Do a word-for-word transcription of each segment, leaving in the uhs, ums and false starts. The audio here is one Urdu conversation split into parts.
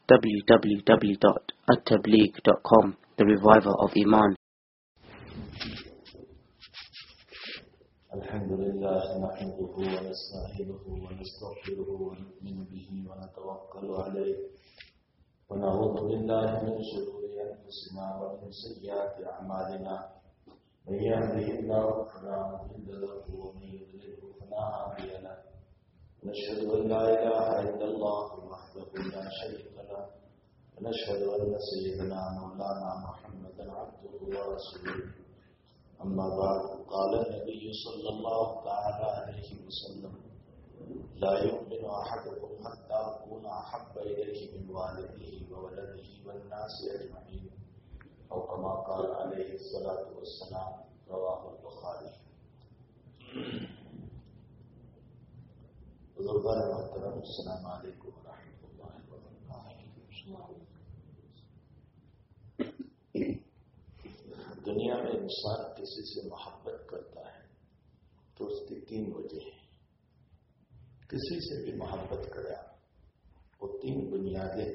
w w w dot at tabligh dot com, the reviver of Iman. الحمد لله نحمده ونستعينه ونستغفره ونؤمن به ونتوكل عليه ونعوذ بالله من شرور انفسنا ومن سيئات اعمالنا من يهده الله فلا مضل له ومن يضلل فلا هادي له ونشهد ان لا اله الا الله وحده لا شريك له ونشهد ان سيدنا مولانا محمدا عبده ورسوله. أما بعد قال النبي صلى الله تعالى عليه وسلم لا يؤمن أحدكم حتى أكون أحب إليه من والده وولده والناس أجمعين أو كما قال عليه الصلاة والسلام. رواه البخاري. بزرگان محترم السلام علیکم ورحمۃ اللہ وبرکاتہ. دنیا میں انسان کسی سے محبت کرتا ہے تو اس کی تین وجہ ہیں. کسی سے بھی محبت کرے وہ تین بنیادیں،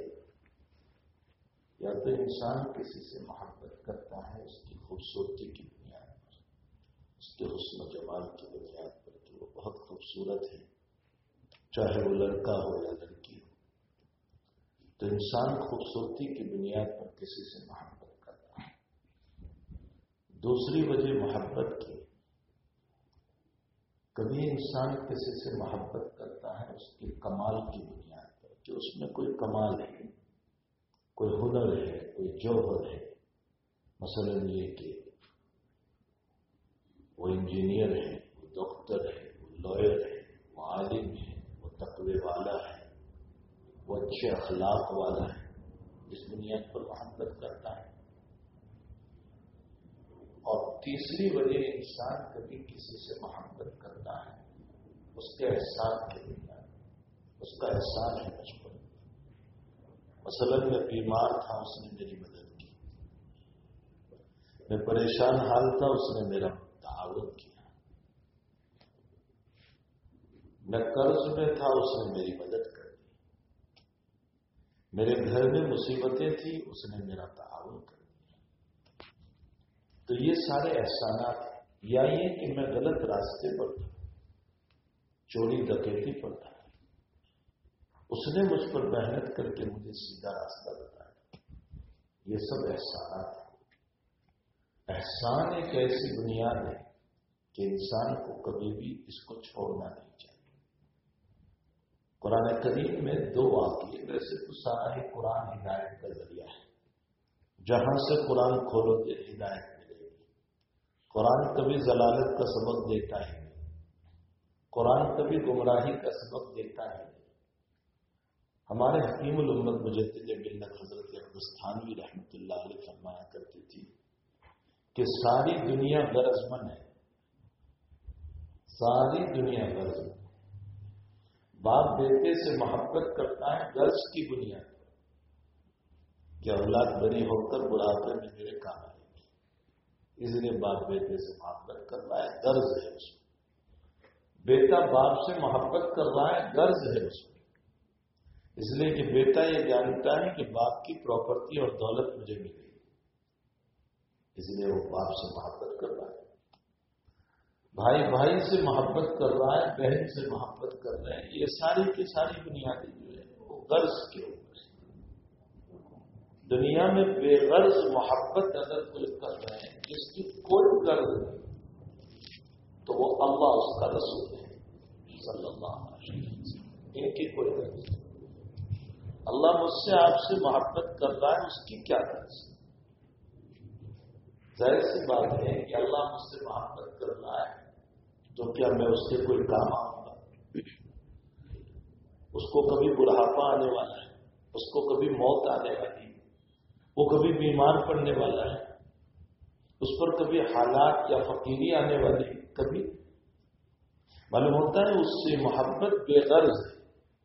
یا تو انسان کسی سے محبت کرتا ہے اس کی خوبصورتی کی بنیاد پر، اس کے حسن و جمال کی بنیاد پر کہ وہ بہت خوبصورت ہے، چاہے وہ لڑکا ہو یا لڑکی ہو. تو انسان خوبصورتی کی بنیاد پر کسی سے محبت. دوسری وجہ محبت کی، کبھی انسان کسی سے محبت کرتا ہے اس کی کمال کی بنیاد پر کہ اس میں کوئی کمال ہے، کوئی ہنر ہے، کوئی جوہر ہے. مثلا یہ کہ وہ انجینئر ہے، وہ ڈاکٹر ہے، وہ لائر ہے، وہ عالم ہے، وہ تقوی والا ہے، وہ اچھے اخلاق والا ہے. اس بنیاد پر محبت کرتا ہے. اور تیسری وجہ انسان کبھی کسی سے محبت کرتا ہے اس کے احسان کے بنیاد، اس کا احسان ہے مجھ پر. مثلا میں بیمار تھا، اس نے میری مدد کی. میں پریشان حال تھا، اس نے میرا تعاون کیا. میں قرض میں تھا، اس نے میری مدد کر دی. میرے گھر میں مصیبتیں تھیں، اس نے میرا تعاون کر دیا. تو یہ سارے احسانات ہیں. یا یہ کہ میں غلط راستے پر تھا، چوری ڈکیتی پر تھا، اس نے مجھ پر محنت کر کے مجھے سیدھا راستہ بتایا. یہ سب احسانات ہیں. احسان ایک ایسی بنیاد ہے کہ انسان کو کبھی بھی اس کو چھوڑنا نہیں چاہیے. قرآن کریم میں دو واقعے، ویسے تو سارا ہی قرآن ہدایت کا ذریعہ ہے. جہاں سے قرآن کھولو گے ہدایت. قرآن کبھی ضلالت کا سبق دیتا ہے نہیں. قرآن کبھی گمراہی کا سبق دیتا ہے نہیں. ہمارے حکیم الامت مجدد ملت حضرت اقدس تھانوی رحمۃ اللہ علیہ فرمایا کرتی تھی کہ ساری دنیا غرض مند ہے، ساری دنیا غرض مند. باپ بیٹے سے محبت کرتا ہے غرض کی بنیاد پر کہ اولاد بڑی ہو کر بڑھاپے میں میرے کام آئے، اس لیے باپ بیٹے سے محبت کر رہا ہے، غرض ہے اس میں. بیٹا باپ سے محبت کر رہا ہے، غرض ہے اس میں، اس لیے کہ بیٹا یہ جانتا ہے کہ باپ کی پراپرٹی اور دولت مجھے ملے گی، اس لیے وہ باپ سے محبت کر رہا ہے. بھائی بھائی سے محبت کر رہا ہے، بہن سے محبت کر رہے ہیں. یہ ساری کی ساری بنیادیں جو ہے وہ غرض کے اوپر. دنیا میں بے غرض محبت اگر کوئی کر رہے ہیں جس کی کوئی غرض نہیں تو وہ اللہ اس کا رسول ہے صلی اللہ علیہ وسلم. ان کی کوئی غرض نہیں. اللہ مجھ سے آپ سے محبت کر رہا ہے، اس کی کیا غرض ہے؟ ظاہر سی بات ہے کہ اللہ مجھ سے محبت کر رہا ہے تو کیا میں اس سے کوئی کام آؤں گا؟ اس کو کبھی بڑھاپا آنے والا ہے، اس کو کبھی موت آنے والی ہے، وہ کبھی بیمار پڑنے والا ہے، اس پر کبھی حالات یا فقیری آنے والی ہے. کبھی معلوم ہوتا ہے اس سے محبت بے غرض ہے.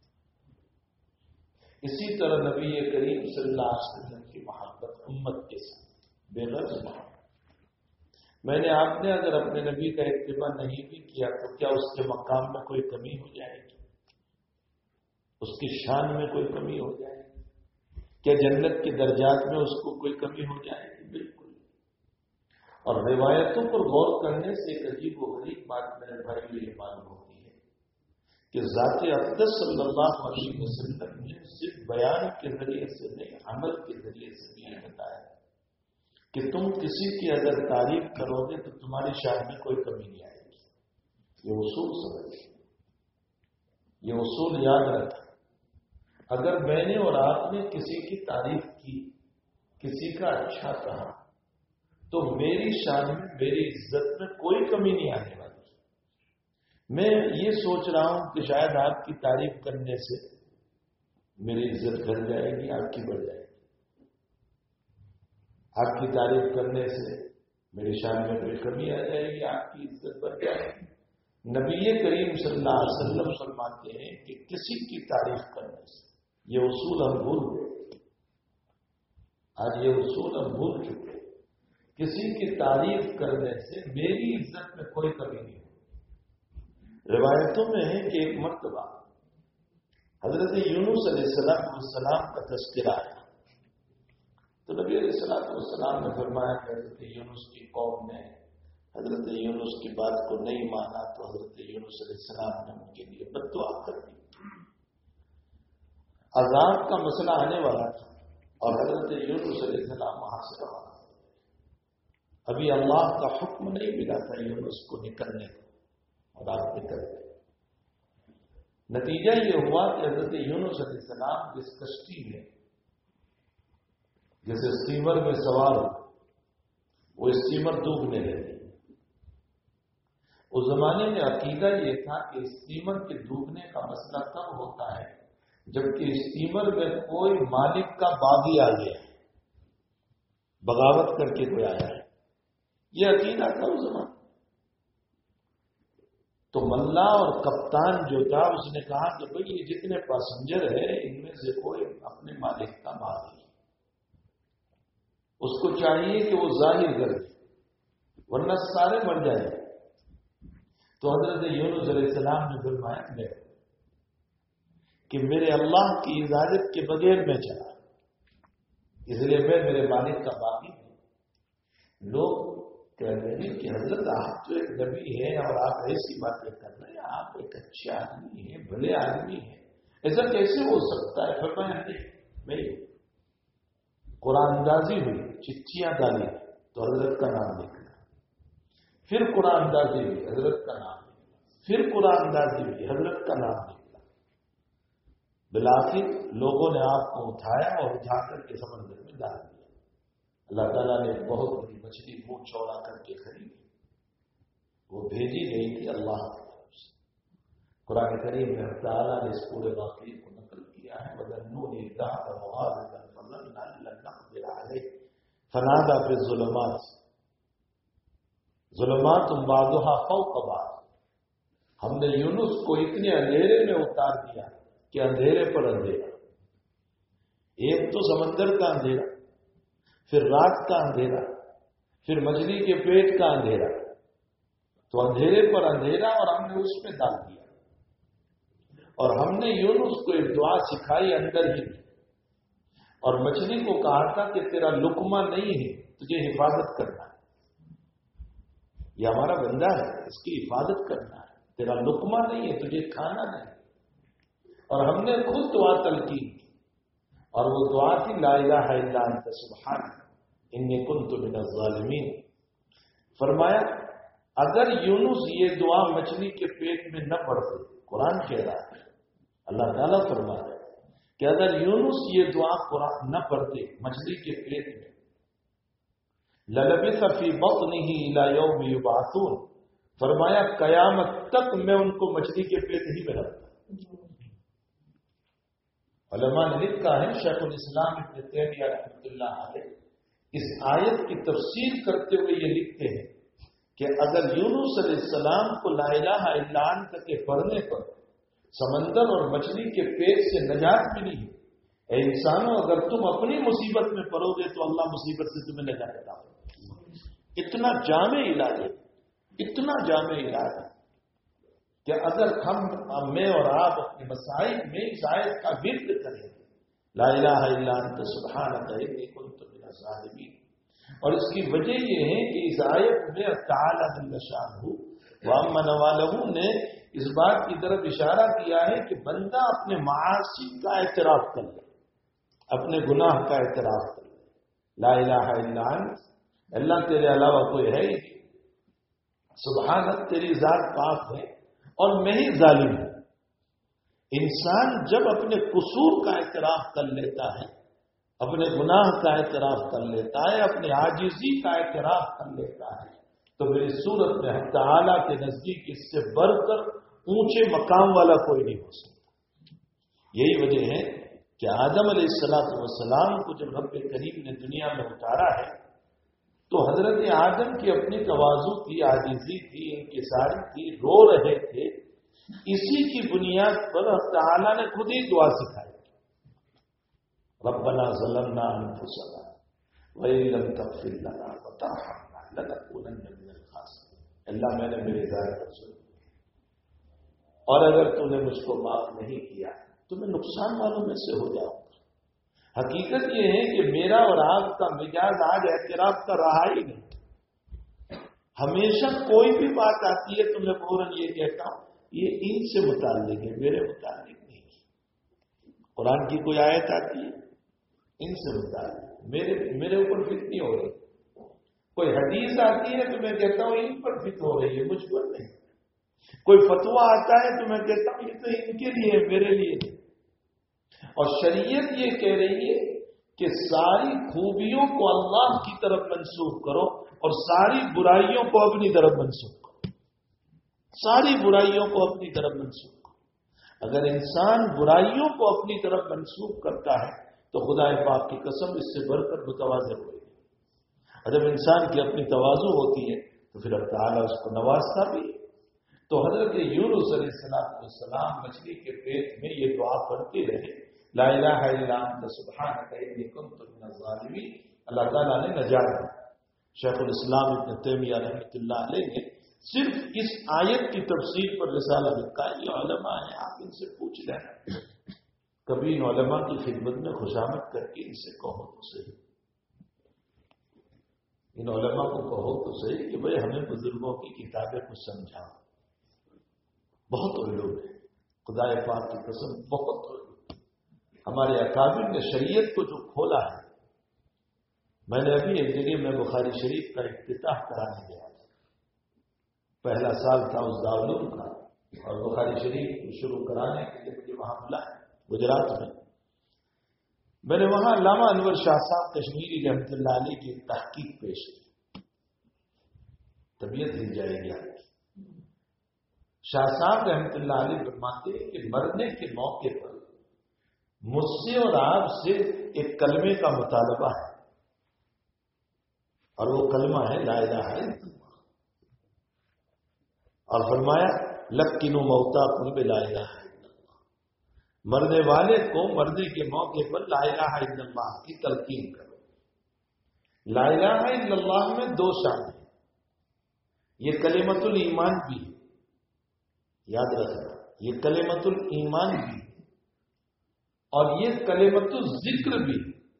اسی طرح نبی کریم صلی اللہ علیہ وسلم کی محبت امت کے ساتھ بے غرض محبت. میں نے آپ نے اگر اپنے نبی کا اتباع نہیں بھی کیا تو کیا اس کے مقام میں کوئی کمی ہو جائے گی؟ اس کی شان میں کوئی کمی ہو جائے گی؟ کیا جنت کے درجات میں اس کو کوئی کمی ہو جائے گی؟ بالکل. اور روایتوں پر غور کرنے سے ایک عجیب و غریب بات میرے بھائی یہ معلوم ہوتی ہے کہ ذات اقدس صلی اللہ علیہ وسلم نے صرف بیان کے ذریعے سے نہیں، عمل کے ذریعے سے بھی یہ بتایا کہ تم کسی کی اگر تعریف کرو گے تو تمہاری شان میں کوئی کمی نہیں آئے گی. یہ اصول سمجھ، یہ اصول یاد رکھا. اگر میں نے اور آپ نے کسی کی تعریف کی، کسی کا اچھا کہا، تو میری شان میں، میری عزت میں کوئی کمی نہیں آنے والی. میں یہ سوچ رہا ہوں کہ شاید آپ کی تعریف کرنے سے میری عزت گھٹ جائے گی، آپ کی بڑھ جائے گی. آپ کی تعریف کرنے سے میری شان میں کوئی کمی آ جائے گی، آپ کی عزت بڑھ جائے گی. نبی کریم صلی اللہ علیہ وسلم فرماتے ہیں کہ کسی کی تعریف کرنے سے، یہ اصول ہم بھول گئے، آج یہ اصول ہم بھول چکے. کسی کی تعریف کرنے سے میری عزت میں کوئی کمی نہیں ہو. روایتوں میں ہے کہ ایک مرتبہ حضرت یونس علیہ السلام کا تذکرہ آیا تو نبی علیہ السلام نے فرمایا کہ حضرت یونس کی قوم نے حضرت یونس کی بات کو نہیں مانا تو حضرت یونس علیہ السلام نے ان کے لیے بد دعا کر دی. عذاب کا مسئلہ آنے والا تھا اور حضرت یونس علیہ السلام وہاں سے رہا. ابھی اللہ کا حکم نہیں ملا تھا یونس کو نکلنے کو، اور آپ نکل گئے. نتیجہ یہ ہوا کہ حضرت یونس علیہ السلام جس کشتی میں، جیسے اسٹیمر میں سوار ہو، وہ اسٹیمر ڈوبنے لگی. اس زمانے میں عقیدہ یہ تھا کہ اسٹیمر کے ڈوبنے کا مسئلہ کب ہوتا ہے جبکہ اسٹیمر میں کوئی مالک کا باغی آ گیا ہے، بغاوت کر کے کوئی آیا ہے. یہ عقیدہ تھا اس زمانے. تو ملا اور کپتان جو تھا اس نے کہا کہ بھئی یہ جتنے پیسنجر ہیں ان میں سے کوئی اپنے مالک کا باغی، اس کو چاہیے کہ وہ ظاہر کرے ورنہ سارے مر جائیں. تو حضرت یونس علیہ السلام نے فرمایا میں کہ میرے اللہ کی اجازت کے بغیر میں چلا، اس لیے میں میرے مالک کا باغی ہوں. لوگ کہہ رہے ہیں کہ حضرت آپ تو ایک نبی ہیں اور آپ ایسی باتیں کر رہے ہیں، آپ ایک اچھے آدمی ہیں، بھلے آدمی ہیں، ایسا کیسے ہو سکتا ہے؟ فرمایا نہیں، میں قرآن اندازی ہوئی، چٹھیاں ڈالی تو حضرت کا نام نکلا، پھر قرآن اندازی ہوئی حضرت کا نام نکلا، پھر قرآن اندازی ہوئی حضرت کا نام نکلا. بالآخر لوگوں نے آپ کو اٹھایا اور اٹھا کر کے سمندر میں ڈال دیا. اللہ تعالیٰ نے بہت بڑی مچھلی منہ چوڑا کر کے خریدی، وہ بھیجی گئی تھی اللہ کی طرف سے. قرآن کریم میں تعالیٰ نے اس پورے واقعے کو نقل کیا ہے. وَذَنُّونِ إِذْ ذَهَبَ مُغَاضِبًا فَظَنَّ أَن لَّن نَّقْدِرَ عَلَيْهِ فَنَادَىٰ فِي الظُّلُمَاتِ ظُلُمَاتٌ بَعْضُهَا فَوْقَ بَعْضٍ. ہم نے یونس کو اتنے اندھیرے میں اتار دیا کہ اندھیرے پر اندھیرا، ایک تو سمندر کا اندھیرا، پھر رات کا اندھیرا، پھر مچھلی کے پیٹ کا اندھیرا. تو اندھیرے پر اندھیرا اور ہم نے اس میں ڈال دیا. اور ہم نے یونس کو ایک دعا سکھائی اندر ہی میں، اور مچھلی کو کہا تھا کہ تیرا لقمہ نہیں ہے، تجھے حفاظت کرنا ہے. یہ ہمارا بندہ ہے، اس کی حفاظت کرنا ہے. تیرا لقمہ نہیں ہے، تجھے کھانا نہیں. اور ہم نے خود دعا تلقین کی، اور وہ دعا تھی لا الہ الا انت سبحانک انی کنت من الظالمین. فرمایا اگر یونس یہ دعا مچھلی کے پیٹ میں نہ پڑتے، قرآن کہہ رہا ہے، اللہ تعالیٰ فرما رہا ہے کہ اگر یونس یہ دعا قرآن نہ پڑھتے مچھلی کے پیٹ میں، لَلَبِثَ فِي بَطْنِهِ إِلَى يَوْمِ يُبْعَثُونَ، فرمایا قیامت تک میں ان کو مچھلی کے پیٹ ہی میں رکھتا. علماء نے لکھا ہے، شیخ الاسلام ابن تیمیہ رحمۃ اللہ علیہ اس آیت کی تفسیر کرتے ہوئے یہ لکھتے ہیں کہ اگر یونس علیہ السلام کو لا الہ الا انت کے پڑھنے پر سمندر اور مچھلی کے پیٹ سے نجات ملی ہے، اے انسانوں اگر تم اپنی مصیبت میں پڑو گے تو اللہ مصیبت سے تمہیں نجات عطا کرے. اتنا جامع علاج ہے، اتنا جامع علاج ہے کہ اگر ہم میں اور آپ اپنے مسائل میں اس آیت کا ورد کریں گے، لا الہ الا انت سبحانک انی کنت من الظالمین. اور اس کی وجہ یہ ہے کہ اس آیت میں تعالی جل شانہ وامن والہ نے اس بات کی طرف اشارہ کیا ہے کہ بندہ اپنے معاصی کا اعتراف کر لے، اپنے گناہ کا اعتراف کر لے. لا الہ الا انت، اللہ تیرے علاوہ کوئی ہے ہی، سبحانک تیری ذات پاک ہے اور میں ہی ظالم ہوں. انسان جب اپنے قصور کا اعتراف کر لیتا ہے، اپنے گناہ کا اعتراف کر لیتا ہے، اپنے عاجزی کا اعتراف کر لیتا ہے، تو پھر اس صورت میں حق تعالیٰ کے نزدیک اس سے بڑھ کر اونچے مقام والا کوئی نہیں ہو سکتا. یہی وجہ ہے کہ آدم علیہ السلام والسلام کو جب رب کریم نے دنیا میں اتارا ہے تو حضرت آدم کی اپنی تواضع تھی، عاجزی تھی، انکساری تھی، رو رہے تھے. اسی کی بنیاد پر حق تعالیٰ نے خود ہی دعا سکھائی، ربنا ظلمنا انفسنا وان لم تغفر لنا وترحمنا لنكونن من الخاسرین. اللہ میں نے میرے ذات پر ظلم اور اگر تو نے مجھ کو معاف نہیں کیا تو میں نقصان والوں میں سے ہو جاؤں گا. حقیقت یہ ہے کہ میرا اور آپ کا مزاج آج اعتراف کا رہا ہی نہیں. ہمیشہ کوئی بھی بات آتی ہے تو میں فوراً یہ کہتا ہوں یہ ان سے متعلق ہے، میرے متعلق نہیں. قرآن کی کوئی آیت آتی ہے ان سے متعلق، میرے میرے اوپر فتنی ہو رہی. کوئی حدیث آتی ہے تو میں کہتا ہوں ان پر فتن ہو رہی ہے، مجھ پر نہیں. کوئی فتویٰ آتا ہے تو میں کہتا ہوں یہ تو ان کے لیے میرے لیے نہیں. اور شریعت یہ کہہ رہی ہے کہ ساری خوبیوں کو اللہ کی طرف منسوخ کرو اور ساری برائیوں کو اپنی طرف منسوخ کرو. ساری برائیوں کو اپنی طرف منسوخ کرو. اگر انسان برائیوں کو اپنی طرف منسوخ کرتا ہے تو خدا پاک کی قسم اس سے بڑھ کر متواضع ہوئے. اور جب انسان کی اپنی تواضع ہوتی ہے تو پھر اللہ تعالیٰ اس کو نوازتا بھی. تو حضرت یونس علیہ السلام مچھلی کے پیٹ میں یہ دعا پڑھتے رہے، لا الہ الا انت سبحانک انی کنت من الظالمین. اللہ تعالیٰ نے نجات دی. شیخ الاسلام ابن تیمیہ رحمۃ اللہ علیہ نے صرف اس آیت کی تفسیر پر رسالہ لکھا ہے. یہ علماء ہیں، آپ ان سے پوچھ لیں. کبھی ان علماء کی خدمت میں خوشامد کر کے ان سے کہو تو صحیح، ان علماء کو کہو تو صحیح کہ بھئی ہمیں بزرگوں کی کتابیں کچھ سمجھاؤ. بہت علوم ہے، خدا پاک کی قسم بہت علوم. ہمارے اکابر نے شریعت کو جو کھولا ہے. میں نے ابھی ایک جگہ میں بخاری شریف کا افتتاح کرانے گیا تھا. پہلا سال تھا اس دارالعلوم کا اور بخاری شریف شروع کرانے کے لیے مجھے وہاں ملا گجرات میں. میں نے وہاں علامہ انور شاہ صاحب کشمیری رحمۃ اللہ علیہ کی تحقیق پیش کی. طبیعت ہل جائے گی آپ کی. شاہ صاحب رحمۃ اللہ علیہ فرماتے ہیں کہ مرنے کے موقع پر مجھ سے اور آپ سے ایک کلمے کا مطالبہ ہے اور وہ کلمہ ہے لا الہ الا اللہ. اور فرمایا لکنوا موتاکم بلا الہ الا اللہ. مرنے والے کو مرنے کے موقع پر لا الہ الا اللہ کی تلقین کرو. لا الہ الا اللہ میں دو شان ہیں. یہ کلمۃ الایمان بھی ہے، یاد رکھنا، یہ کلمۃ الایمان بھی اور یہ کلمۃ الذکر بھی.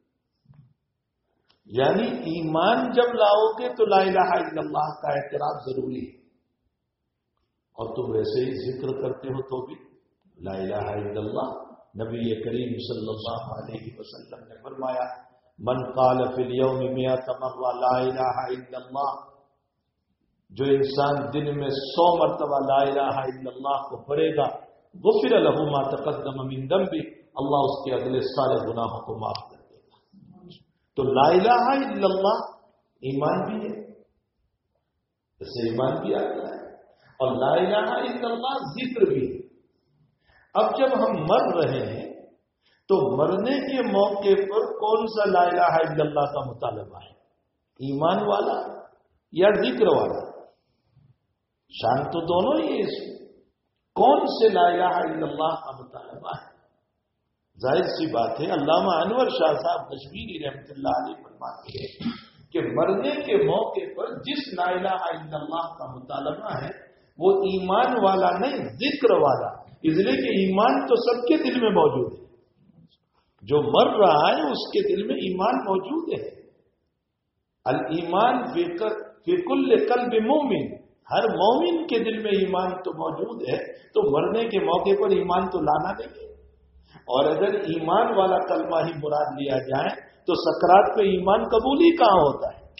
یعنی ایمان جب لاؤ گے تو لا الہ الا اللہ کا اعتراف ضروری ہے، اور تم ویسے ہی ذکر کرتے ہو تو بھی لا الہ الا اللہ. نبی کریم صلی اللہ علیہ وسلم نے فرمایا من قال فی اليوم مئۃ مرہ لا الہ الا اللہ، جو انسان دن میں سو مرتبہ لا الہ الا اللہ کو پڑھے گا غفر له ما تقدم من ذنبه، اللہ اس کے اگلے سارے گناہوں کو معاف کر دے گا. تو لا الہ الا اللہ ایمان بھی ہے، اسے ایمان بھی آتا ہے، اور لا الہ الا اللہ ذکر بھی ہے. اب جب ہم مر رہے ہیں تو مرنے کے موقع پر کون سا لا الہ الا اللہ کا مطالبہ ہے، ایمان والا یا ذکر والا؟ شان تو دونوں ہی ہے. اس میں کون سے لا الہ الا اللہ کا مطالبہ ہے؟ ظاہر سی بات ہے علامہ انور شاہ صاحب کشمیری رحمۃ اللہ علیہ فرماتے ہیں کہ مرنے کے موقع پر جس لا الہ الا اللہ کا مطالبہ ہے وہ ایمان والا نہیں، ذکر والا. اس لیے کہ ایمان تو سب کے دل میں موجود ہے. جو مر رہا ہے اس کے دل میں ایمان موجود ہے. الایمان فی کل قلب مومن، ہر مومن کے دل میں ایمان تو موجود ہے، تو مرنے کے موقع پر ایمان تو لانا نہیں ہے. اور اگر ایمان والا کلمہ ہی مراد لیا جائے تو سکرات پہ ایمان قبول ہی کہاں ہوتا ہے؟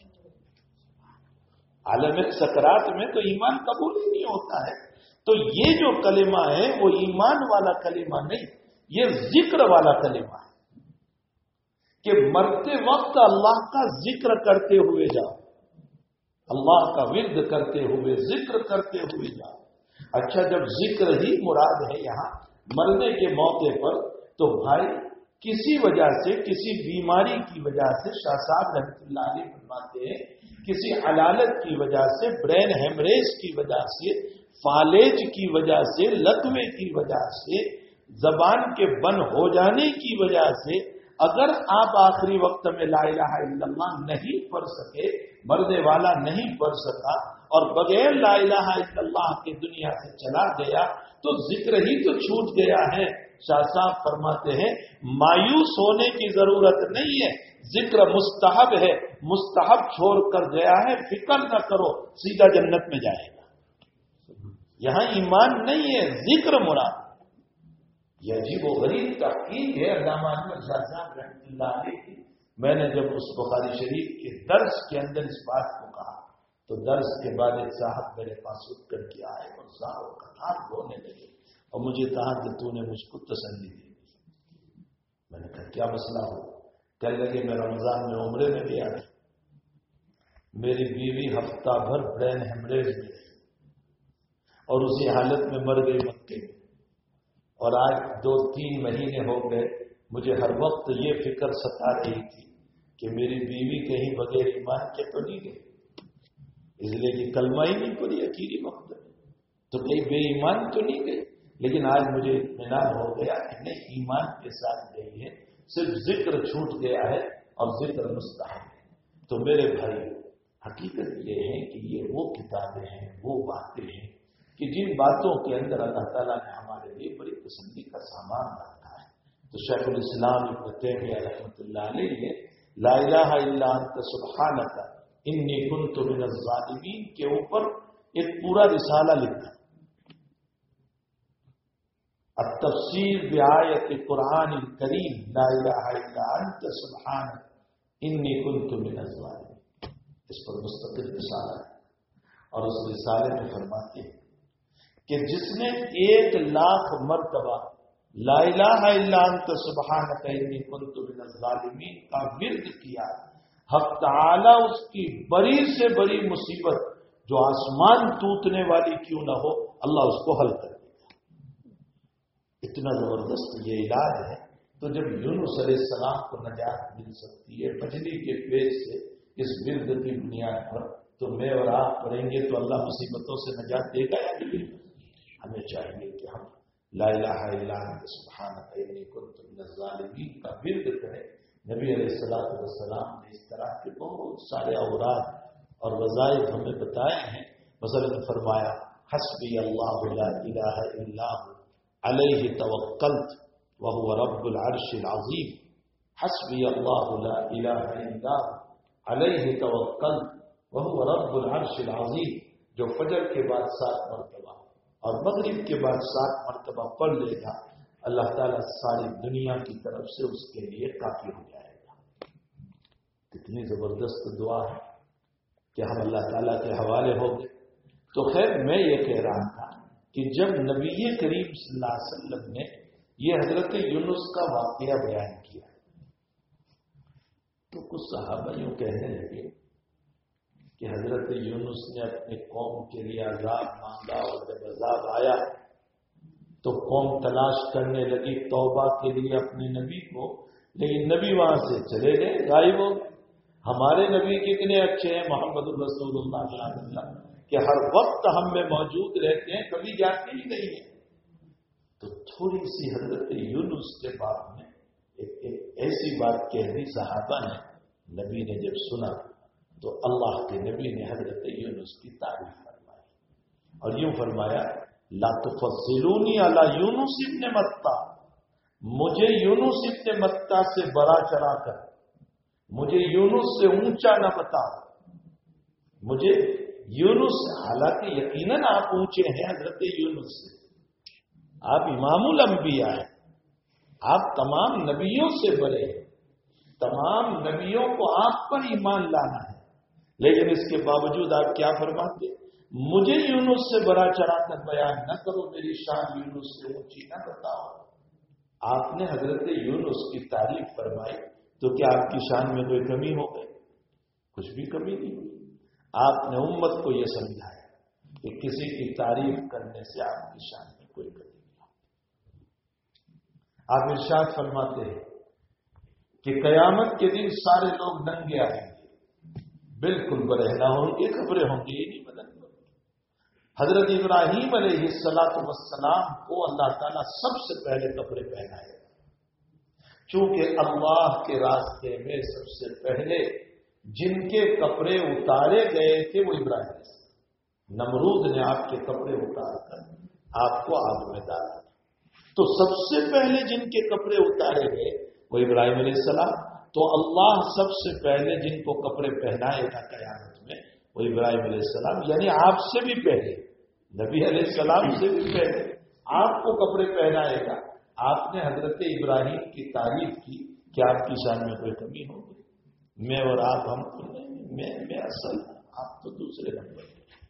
عالم سکرات میں تو ایمان قبول ہی نہیں ہوتا ہے. تو یہ جو کلمہ ہے وہ ایمان والا کلمہ نہیں، یہ ذکر والا کلمہ ہے کہ مرتے وقت اللہ کا ذکر کرتے ہوئے جاؤ، اللہ کا ورد کرتے ہوئے، ذکر کرتے ہوئے جاؤ. اچھا، جب ذکر ہی مراد ہے یہاں مرنے کے موقع پر، تو بھائی کسی وجہ سے، کسی بیماری کی وجہ سے، شاہ صاحب رحمۃ اللہ علیہ فرماتے ہیں کسی علالت کی وجہ سے، برین ہیمریج کی وجہ سے، فالج کی وجہ سے، لقوے کی وجہ سے، زبان کے بند ہو جانے کی وجہ سے اگر آپ آخری وقت میں لا الہ الا اللہ نہیں پڑھ سکے، مرنے والا نہیں پڑھ سکا اور بغیر لا الہ الا اللہ کے دنیا سے چلا گیا، تو ذکر ہی تو چھوٹ گیا ہے. شاہ صاحب فرماتے ہیں مایوس ہونے کی ضرورت نہیں ہے، ذکر مستحب ہے، مستحب چھوڑ کر گیا ہے، فکر نہ کرو، سیدھا جنت میں جائے گا. یہاں ایمان نہیں ہے، ذکر مراد. یہ عجیب و غریب تحقیق ہے علامہ احمد شاہ صاحب رحمۃ اللہ علیہ کی. میں نے جب اس بخاری شریف کے درس کے اندر اس بات کو کہا تو درس کے بعد ایک صاحب میرے پاس اٹھ کر کے آئے اور صاحب کتاب رونے لگے اور مجھے کہا کہ تو نے مجھ کو تسلی دی. میں نے کہا کیا مسئلہ ہو؟ کہنے لگے میں رمضان میں عمرے میں گیا تھا، میری بیوی ہفتہ بھر برین ہیمریج میں رہی اور اسی حالت میں مر گئی مکے میں، اور آج دو تین مہینے ہو گئے مجھے ہر وقت یہ فکر ستا رہی تھی کہ میری بیوی کہیں بغیر ایمان کے تو نہیں گئی، اس لیے کہ کلمہ ہی نہیں پڑی اخیری وقت میں، تو کہیں بے ایمان تو نہیں گئی. لیکن آج مجھے اطمینان ہو گیا کہ نہیں، ایمان کے ساتھ گئی ہے، صرف ذکر چھوٹ گیا ہے اور ذکر مستحب ہے. تو میرے بھائی، حقیقت یہ ہے کہ یہ وہ کتابیں ہیں، وہ باتیں ہیں کہ جن باتوں کے اندر اللہ تعالیٰ نے ہمارے لیے بڑی تسلی کا سامان رکھا ہے. تو شیخ الاسلام ابن تیمیہ رحمۃ اللہ علیہ نے لا الہ الا انت سبحانک انی کنت من الظالمین کے اوپر ایک پورا رسالہ لکھا. التفسیر بآیت قرآن الکریم لا الہ الا انت سبحانک انی کنت من الظالمین، اس پر مستقل رسالہ ہے. اور اس رسالے میں فرماتے ہیں کہ جس نے ایک لاکھ مرتبہ لا الہ الا انت سبحانک انی کنت من الظالمین کا ورد کیا، حق تعالی اس کی بڑی سے بڑی مصیبت جو آسمان ٹوٹنے والی کیوں نہ ہو، اللہ اس کو حل کر دے گا. اتنا زبردست یہ علاج ہے. تو جب یونس علیہ السلام کو نجات مل سکتی ہے مچھلی کے پیٹ سے اس ورد کی بنیاد پر، تو میں اور آپ پڑھیں گے تو اللہ مصیبتوں سے نجات دے گا یا نہیں؟ ہمیں چاہیے کہ ہم لا الہ الا انت سبحانک انی کنت من الظالمین کا ورد کریں. نبی علیہ الصلوۃ والسلام نے اس طرح کے بہت سارے اوراد اور وظائف ہمیں بتائے ہیں. مثلا فرمایا حسبی اللہ لا الہ الا هو علیہ توکلت وهو رب العرش العظیم. حسبی اللہ لا الہ الا هو علیہ توکلت وهو رب العرش العظیم، جو فجر کے بعد سات مرتبہ اور مغرب کے بعد سات مرتبہ پڑھ لے گا، اللہ تعالیٰ ساری دنیا کی طرف سے اس کے لیے کافی ہو جائے گا. کتنی زبردست دعا ہے کہ ہم اللہ تعالیٰ کے حوالے ہو گئے. تو خیر، میں یہ کہہ رہا تھا کہ جب نبی کریم صلی اللہ علیہ وسلم نے یہ حضرت یونس کا واقعہ بیان کیا تو کچھ صحابہ یوں کہنے لگے کہ حضرت یونس نے اپنے قوم کے لیے عذاب مانگا، اور جب عذاب آیا تو قوم تلاش کرنے لگی توبہ کے لیے اپنے نبی کو، لیکن نبی وہاں سے چلے گئے، غائب ہو گئے. ہمارے نبی کتنے اچھے ہیں محمد الرسول اللہ صلی اللہ علیہ وسلم کہ ہر وقت ہم میں موجود رہتے ہیں، کبھی جاتے ہی نہیں ہیں. تو تھوڑی سی حضرت یونس کے بارے میں ایک, ایک ایسی بات کہہ دی صحابہ نے. نبی نے جب سنا تو اللہ کے نبی نے حضرت یونس کی تعریف فرمائی اور یوں فرمایا لا تفضلونی علی یونس ابن متى مجھے یونس ابن متہ سے بڑا چڑھا کر مجھے یونس سے اونچا نہ بتاؤ. مجھے یونس، حالانکہ یقیناً آپ اونچے ہیں حضرت یونس سے، آپ امام الانبیاء ہیں، آپ تمام نبیوں سے بڑے ہیں، تمام نبیوں کو آپ پر ایمان لانا ہے، لیکن اس کے باوجود آپ کیا فرماتے؟ مجھے یونس سے بڑا چڑھا کر بیان نہ کرو، میری شان یونس سے اونچی نہ بتاؤ. آپ نے حضرت یونس کی تعریف فرمائی تو کیا آپ کی شان میں کوئی کمی ہو گئی؟ کچھ بھی کمی نہیں ہوئی. آپ نے امت کو یہ سمجھایا کہ کسی کی تعریف کرنے سے آپ کی شان میں کوئی کمی نہیں ہو. آپ ارشاد فرماتے ہیں کہ قیامت کے دن سارے لوگ ننگے آئیں گے، بالکل برہنہ ہوں گے، خبریں ہوں گے، یہ نہیں بدل گے. حضرت ابراہیم علیہ الصلوۃ والسلام کو اللہ تعالیٰ سب سے پہلے کپڑے پہنائے، چونکہ اللہ کے راستے میں سب سے پہلے جن کے کپڑے اتارے گئے تھے وہ ابراہیم تھے. نمرود نے آپ کے کپڑے اتار کر آپ کو آگ میں ڈالا، تو سب سے پہلے جن کے کپڑے اتارے گئے وہ ابراہیم علیہ السلام. تو اللہ سب سے پہلے جن کو کپڑے پہنائے گا قیامت میں وہ ابراہیم علیہ السلام، یعنی آپ سے بھی پہلے، نبی علیہ السلام سے بھی پہلے آپ کو کپڑے پہنائے گا. آپ نے حضرت ابراہیم کی تعریف کی کہ آپ کی شان میں کوئی کمی ہوگی. میں اور آپ ہم تو نہیں، میں میں اصل، آپ تو دوسرے نمبر.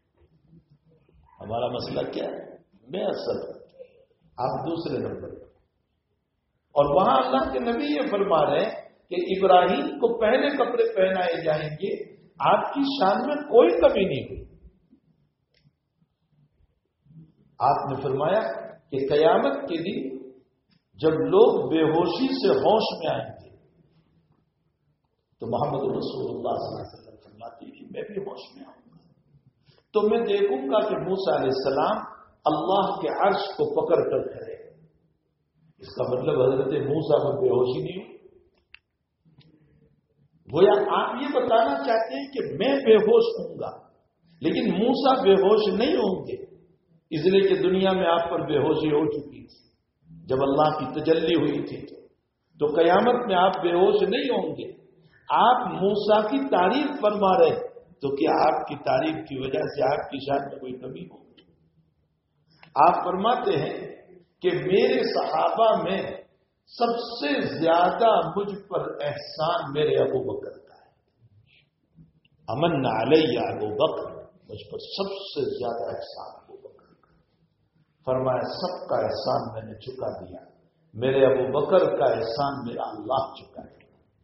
ہمارا مسئلہ کیا ہے؟ میں اصل، آپ دوسرے نمبر. اور وہاں اللہ کے نبی یہ فرما رہے ہیں کہ ابراہیم کو پہلے کپڑے پہنائے جائیں گے، آپ کی شان میں کوئی کمی نہیں ہوئی. آپ نے فرمایا کہ قیامت کے دن جب لوگ بے ہوشی سے ہوش میں آئیں گے تو محمد رسول اللہ صلی اللہ علیہ وسلم فرماتے ہیں کہ میں بھی ہوش میں آؤں گا، تو میں دیکھوں گا کہ موسیٰ علیہ السلام اللہ کے عرش کو پکڑ کر کھڑے. اس کا مطلب حضرت موسیٰ کو بے ہوشی نہیں ہوئی. گویا آپ یہ بتانا چاہتے ہیں کہ میں بے ہوش ہوں گا، لیکن موسیٰ بے ہوش نہیں ہوں گے، اس لیے کہ دنیا میں آپ پر بے ہوشی ہو چکی تھی جب اللہ کی تجلی ہوئی تھی. تو قیامت میں آپ بے ہوش نہیں ہوں گے. آپ موسیٰ کی تعریف فرما رہے تو کیا آپ کی تعریف کی وجہ سے آپ کی شان میں کوئی کمی ہوگی؟ آپ فرماتے ہیں کہ میرے صحابہ میں سب سے زیادہ مجھ پر احسان میرے ابو بکر کا ہے. امن علیہ ابو بکر، مجھ پر سب سے زیادہ احسان ابو بکر کا. فرمایا سب کا احسان میں نے چکا دیا، میرے ابو بکر کا احسان میرا اللہ چکا ہے.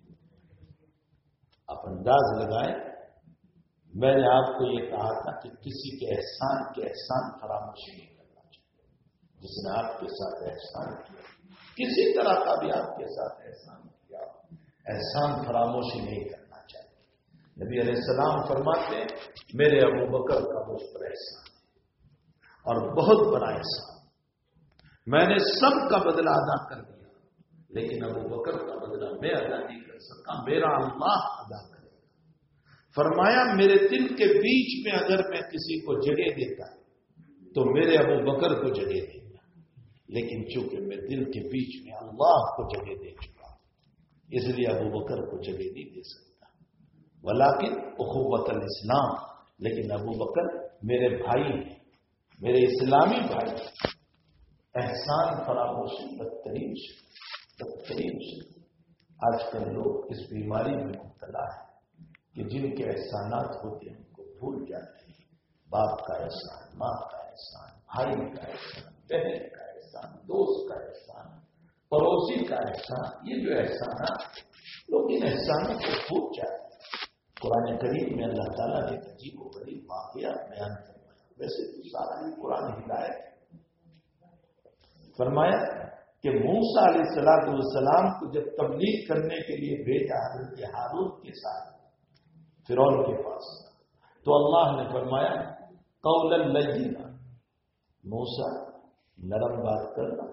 آپ انداز لگائیں، میں نے آپ کو یہ کہا تھا کہ کسی کے احسان کے احسان فراموش نہیں کرنا چاہیے. جس نے آپ کے ساتھ احسان کیا، کسی طرح کا بھی آپ کے ساتھ احسان کیا، احسان فراموشی نہیں کرنا چاہیے. نبی علیہ السلام فرماتے ہیں میرے ابو بکر کا مجھ پر احسان ہے اور بہت بڑا احسان. میں نے سب کا بدلہ ادا کر دیا، لیکن ابو بکر کا بدلہ میں ادا نہیں کر سکا، میرا اللہ ادا کرے گا. فرمایا میرے دل کے بیچ میں اگر میں کسی کو جگہ دیتا تو میرے ابو بکر کو جگہ دے گا، لیکن چونکہ میں دل کے بیچ میں اللہ کو جگہ دے چکا اس لیے ابو بکر کو جگہ نہیں دے سکتا. ولیکن اخوت الاسلام، لیکن ابو بکر میرے بھائی ہیں، میرے اسلامی بھائی. احسان فراموشی بدترین سے بدترین سے. آج کل لوگ اس بیماری میں مبتلا ہے کہ جن کے احسانات ہوتے ہیں ان کو بھول جاتے ہیں. باپ کا احسان، ماں کا احسان، بھائی کا احسان، بہن کا احسان، دوست کا احسان، پڑوسی کا احسان. یہ جو احسانات لوگ ان احسانوں کو بھول جاتے ہیں. قرآن کریم میں اللہ تعالیٰ نے عجیب و غریب واقعہ بیان فرمایا. ویسے تو سارا ہی قرآن ہدایت ہے. فرمایا کہ موسیٰ علیہ الصلوۃ والسلام کو جب تبلیغ کرنے کے لیے بھیجا حضرت ہارون کے ساتھ فرعون کے پاس، تو اللہ نے فرمایا قولا لینا، موسیٰ نرم بات کرنا.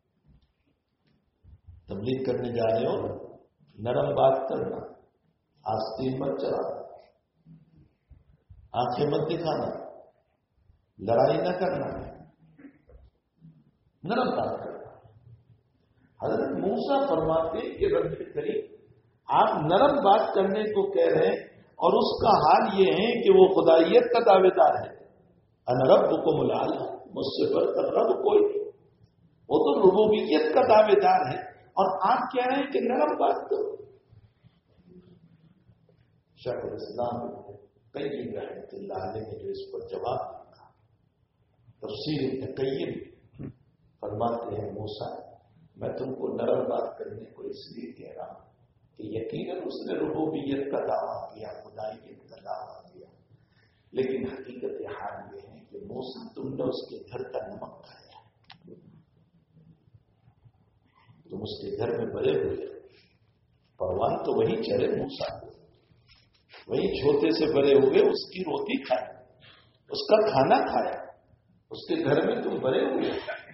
تبلیغ کرنے جا رہے ہو نرم بات کرنا، آستین مت چلانا، آنکھیں مت دکھانا، لڑائی نہ کرنا، نرم بات کرنا. حضرت موسیٰ فرماتے ہیں کہ رب کریم آپ نرم بات کرنے کو کہہ رہے ہیں اور اس کا حال یہ ہے کہ وہ خدائیت کا دعوے دار ہے. انا ربکم الاعلی، مجھ سے بڑھ کر رب کوئی نہیں. وہ تو ربوبیت کا دعوے دار ہے اور آپ کہہ رہے ہیں کہ نرم بات کرو. شیخ الاسلام قیم رحمۃ اللہ علیہ نے جو اس پر جواب دیا، تفسیر ابن قیم فرماتے ہیں موسیٰ میں تم کو نرم بات کرنے کو اس لیے کہہ رہا ہوں کہ یقیناً اس نے ربوبیت کا دعویٰ کیا، خدائیت کا دعویٰ کیا، لیکن حقیقت حال یہ ہے کہ موسیٰ تم نے اس کے گھر کا نمک کھایا. تم اس کے گھر میں بڑے ہوئے، پروان تو وہی چڑھے موسیٰ کو، وہی چھوٹے سے بڑے ہوئے، اس کی روٹی کھائی، اس کا کھانا کھایا، اس کے گھر میں تم بڑے ہوئے.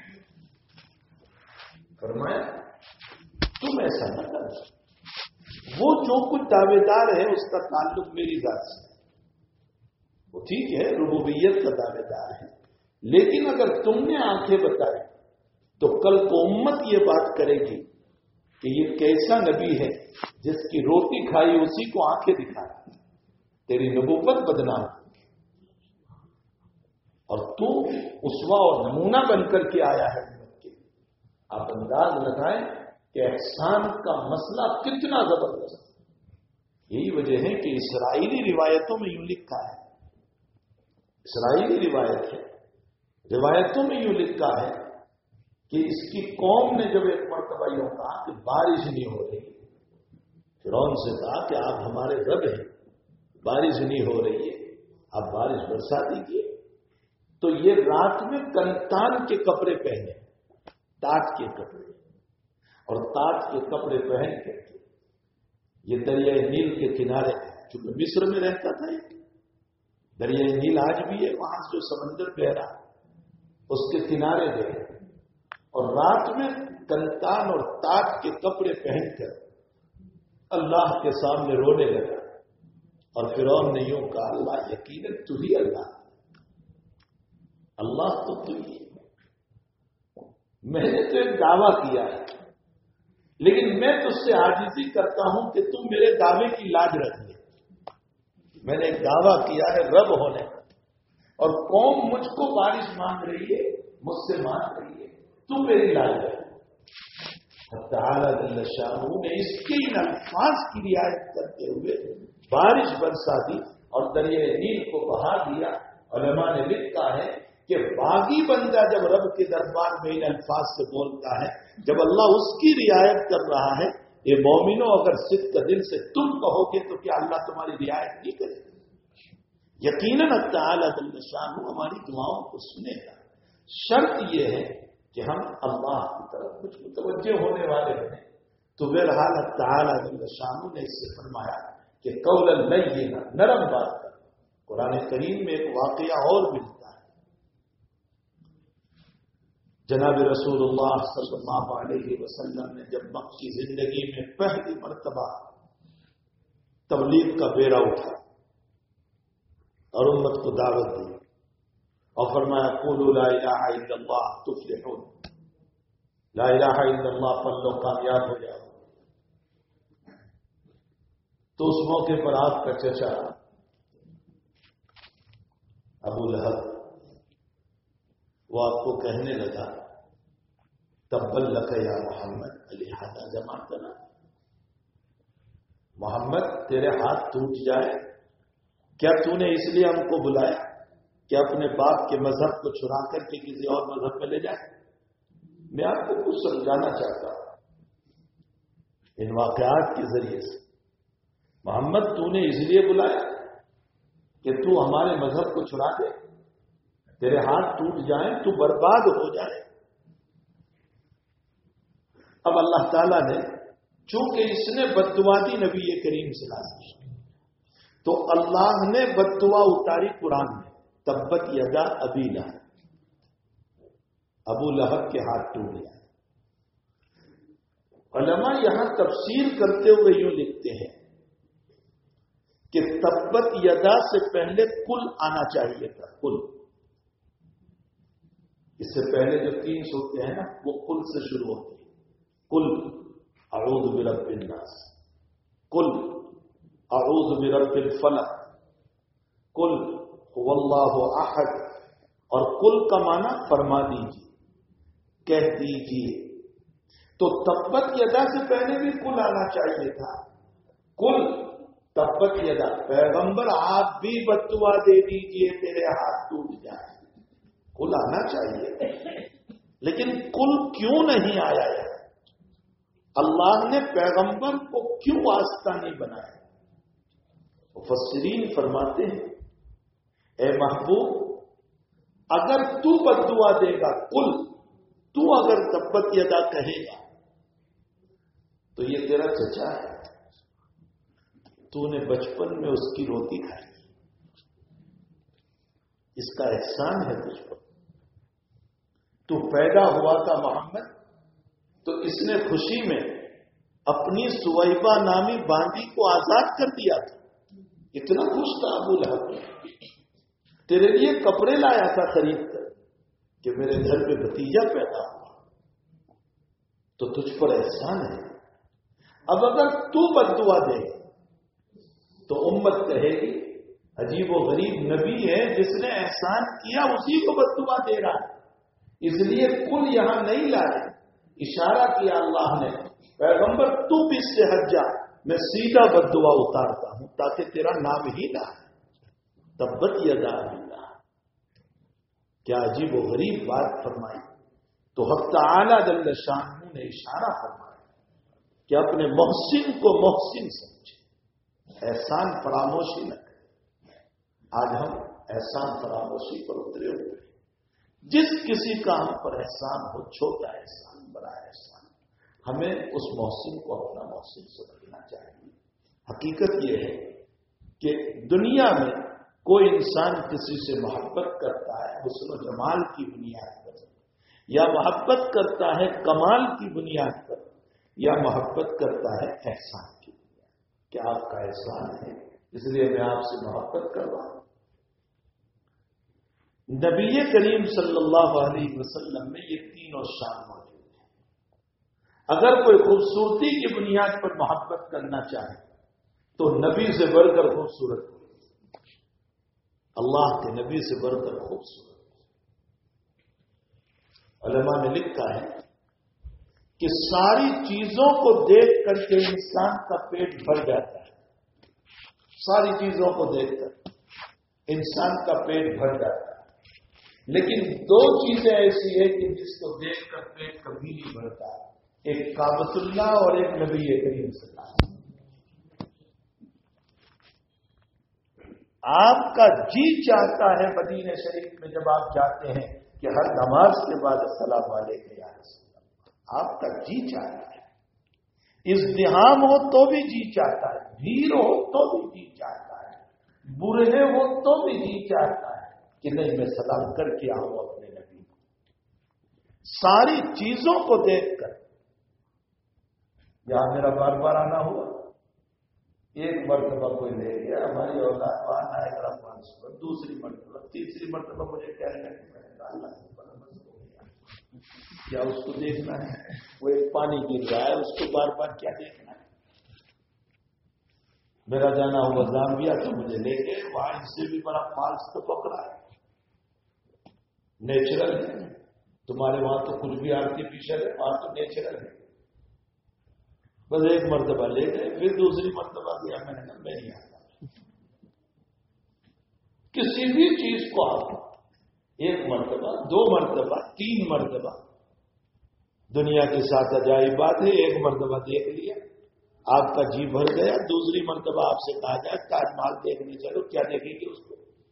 فرمایا تم ایسا نہ کرو. وہ جو کچھ دعوے دار ہے اس کا تعلق میری ذات سے، وہ ٹھیک ہے ربوبیت کا دعوے دار ہے، لیکن اگر تم نے آنکھیں بتائی تو کل کو امت یہ بات کرے گی کہ یہ کیسا نبی ہے جس کی روٹی کھائی اسی کو آنکھیں دکھائی. تیری نبوت بدنام ہوگی اور تو اسوا اور نمونہ بن کر کے آیا ہے امت کے. آپ انداز لگائیں کہ احسان کا مسئلہ کتنا زبردست. یہی وجہ ہے کہ اسرائیلی روایتوں میں یوں لکھا ہے، اسرائیلی روایت ہے، روایتوں میں یوں لکھا ہے کہ اس کی قوم نے جب ایک مرتبہ یوں کہا کہ بارش نہیں ہو رہی، فرعون سے کہا کہ آپ ہمارے رب ہیں، بارش نہیں ہو رہی ہے، آپ بارش برسا دیجیے. تو یہ رات میں کنتان کے کپڑے پہنے، ٹاٹ کے کپڑے، اور تاج کے کپڑے پہن کر کے یہ دریائے نیل کے کنارے، چونکہ مصر میں رہتا تھا، ایک دریائے نیل آج بھی ہے وہاں جو سمندر بہ رہا اس کے کنارے گئے اور رات میں کنتان اور تاج کے کپڑے پہن کر اللہ کے سامنے رونے لگا. اور فرعون نے یوں کہا اللہ یقیناً تو ہی اللہ، اللہ تو تو ہی. میں نے تو ایک دعویٰ کیا ہے لیکن میں تجھ سے عاجزی کرتا ہوں کہ تم میرے دعوے کی لاج رکھ لے. میں نے ایک دعویٰ کیا ہے رب ہونے کا اور قوم مجھ کو بارش مانگ رہی ہے، مجھ سے مانگ رہی ہے، تم میری لاج رکھ. تعالیٰ جل شانہ نے اس کے ان الفاظ کی رعایت کرتے ہوئے بارش برسا دی اور دریائے نیل کو بہا دیا. علماء نے لکھا ہے کہ باغی بندہ جب رب کے دربار میں ان الفاظ سے بولتا ہے، جب اللہ اس کی رعایت کر رہا ہے، یہ مومنوں اگر صدق دل سے تم کہو گے تو کیا اللہ تمہاری رعایت نہیں کرے گا؟ یقیناً تعالیٰ جل شانہ ہماری دعاؤں کو سنے گا. شرط یہ ہے کہ ہم اللہ کی طرف کچھ متوجہ ہونے والے ہیں. تو بہرحال تعالیٰ جل شانہ نے اس سے فرمایا کہ قولا لینا، نرم بات کر. قرآن کریم میں ایک واقعہ اور ملتا ہے. جناب رسول اللہ صلی اللہ علیہ وسلم نے جب مکی زندگی میں پہلی مرتبہ تبلیغ کا بیڑا اٹھا اور امت کو دعوت دی اور فرمایا قولوا لا الہ الا اللہ تفلحون، لا الہ الا اللہ پڑھ لو کامیاب ہو جاؤ. تو اس موقع پر آپ کا چچا ابو لہب وہ آپ کو کہنے لگا تبل لک یا محمد علی ہاتھ جمع کرنا، محمد تیرے ہاتھ ٹوٹ جائے. کیا تو نے اس لیے ہم کو بلایا کہ اپنے باپ کے مذہب کو چھڑا کر کے کسی اور مذہب میں لے جائے؟ میں آپ کو کچھ سمجھانا چاہتا ہوں ان واقعات کے ذریعے سے. محمد تو نے اس لیے بلایا کہ تو ہمارے مذہب کو چھڑا دے، تیرے ہاتھ ٹوٹ جائیں تو برباد ہو جائے. اب اللہ تعالیٰ نے چونکہ اس نے بددعا دی نبی کریم صلی اللہ علیہ وسلم، تو اللہ نے بددعا اتاری قرآن میں، تبت یدا ابی لہب، ابو لہب کے ہاتھ ٹوٹ جائے. علماء یہاں تفسیر کرتے ہوئے یوں لکھتے ہیں کہ تبت یدا سے پہلے کل آنا چاہیے تھا. کل اس سے پہلے جو تین سوتے ہیں نا وہ کل سے شروع ہوتے ہیں. قل اعوذ برب الناس، قل اعوذ برب الفلق، قل هو اللہ احد، اور قل کا معنی فرما دیجیے، کہہ دیجیے. تو تبت یدا سے پہلے بھی قل آنا چاہیے تھا. قل تبت یدا، پیغمبر آپ بھی بددعا دے دیجیے تیرے ہاتھ ٹوٹ جائے، قل آنا چاہیے. لیکن قل کیوں نہیں آیا ہے؟ اللہ نے پیغمبر کو کیوں واسطہ نہیں بنایا؟ مفسرین فرماتے ہیں اے محبوب، اگر تو بددعا دے گا، قل تو اگر تبت یدا کہے گا تو یہ تیرا چچا ہے، تو نے بچپن میں اس کی روٹی کھائی، اس کا احسان ہے تجھ پر. تو پیدا ہوا تھا محمد تو اس نے خوشی میں اپنی سویبہ نامی باندی کو آزاد کر دیا تھا. اتنا خوش تھا ابو لہب، تیرے لیے کپڑے لایا تھا خرید کر کہ میرے گھر پہ بھتیجا پیدا ہوا، تو تجھ پر احسان ہے. اب اگر تو بددعا دے تو امت کہے گی عجیب و غریب نبی ہے، جس نے احسان کیا اسی کو بددعا دے رہا ہے. اس لیے کل یہاں نہیں لائے، اشارہ کیا اللہ نے، پیغمبر تو بھی اس سے ہٹ جا، میں سیدھا بددعا اتارتا ہوں تاکہ تیرا نام ہی نہ ہے. تبت یدا اللہ، کیا عجیب و غریب بات فرمائی. تو حق تعالی جل شانہ نے اشارہ فرمایا کہ اپنے محسن کو محسن سمجھے، احسان فراموشی نہ کرے. آج ہم احسان فراموشی پر اترے ہوئے. جس کسی کا ہم پر احسان ہو، چھوٹا احسان بڑا احسان، ہمیں اس محسن کو اپنا محسن سمجھنا چاہیے. حقیقت یہ ہے کہ دنیا میں کوئی انسان کسی سے محبت کرتا ہے حسن و جمال کی بنیاد پر، یا محبت کرتا ہے کمال کی بنیاد پر، یا محبت کرتا ہے احسان کی بنیاد. کیا آپ کا احسان ہے اس لیے میں آپ سے محبت کر رہا ہوں. نبی کریم صلی اللہ علیہ وسلم میں یہ تینوں شان موجود ہیں. اگر کوئی خوبصورتی کی بنیاد پر محبت کرنا چاہے تو نبی سے بڑھ کر خوبصورت ہو، اللہ کے نبی سے بڑھ کر خوبصورت. علماء نے لکھا ہے کہ ساری چیزوں کو دیکھ کر کے انسان کا پیٹ بھر جاتا ہے. ساری چیزوں کو دیکھ کر انسان کا پیٹ بھر جاتا ہے، لیکن دو چیزیں ایسی ہیں کہ جس کو دیکھ کر پیٹ کبھی نہیں بھرتا، ایک کعبۃ اللہ اور ایک نبی کریم صلی اللہ علیہ وسلم. آپ کا جی چاہتا ہے مدینہ شریف میں جب آپ جاتے ہیں کہ ہر نماز کے بعد السلام علیکم یا رسول اللہ، آپ کا جی چاہتا ہے. ازدحام ہو تو بھی جی چاہتا ہے، بھیڑ ہو تو بھی جی چاہتا ہے، برہے ہو تو بھی جی چاہتا ہے کہ نہیں میں سلام کر کے آؤں اپنے نبی کو. ساری چیزوں کو دیکھ کر یہاں میرا بار بار آنا ہوا، ایک مرتبہ کوئی لے گیا ہماری اولاد وہاں آئے گا پانچ سو، دوسری مرتبہ تیسری مرتبہ مجھے کہنے لگے میں نے کہا اللہ کو بڑا مزہ ہو گیا. کیا اس کو دیکھنا ہے؟ وہ ایک پانی گر رہا ہے، اس کو بار بار کیا دیکھنا ہے؟ میرا جانا ہوا زامبیا تو مجھے لے گئے، وہاں اس سے بھی بڑا فالس تو پکڑا ہے. نیچرل ہے، تمہارے وہاں تو کچھ بھی آرٹیفیشل ہے، وہاں تو نیچرل ہے. بس ایک مرتبہ لے گئے، پھر دوسری مرتبہ گیا، میں نے کہا میں نہیں آتا. کسی بھی چیز کو آپ ایک مرتبہ، دو مرتبہ، تین مرتبہ، دنیا کے ساتھ عجائبات ہے، ایک مرتبہ دیکھ لیا آپ کا جی بھر گیا، دوسری مرتبہ آپ سے کہا جائے تاج محل دیکھنے چلو، کیا دیکھیں گے اس کو؟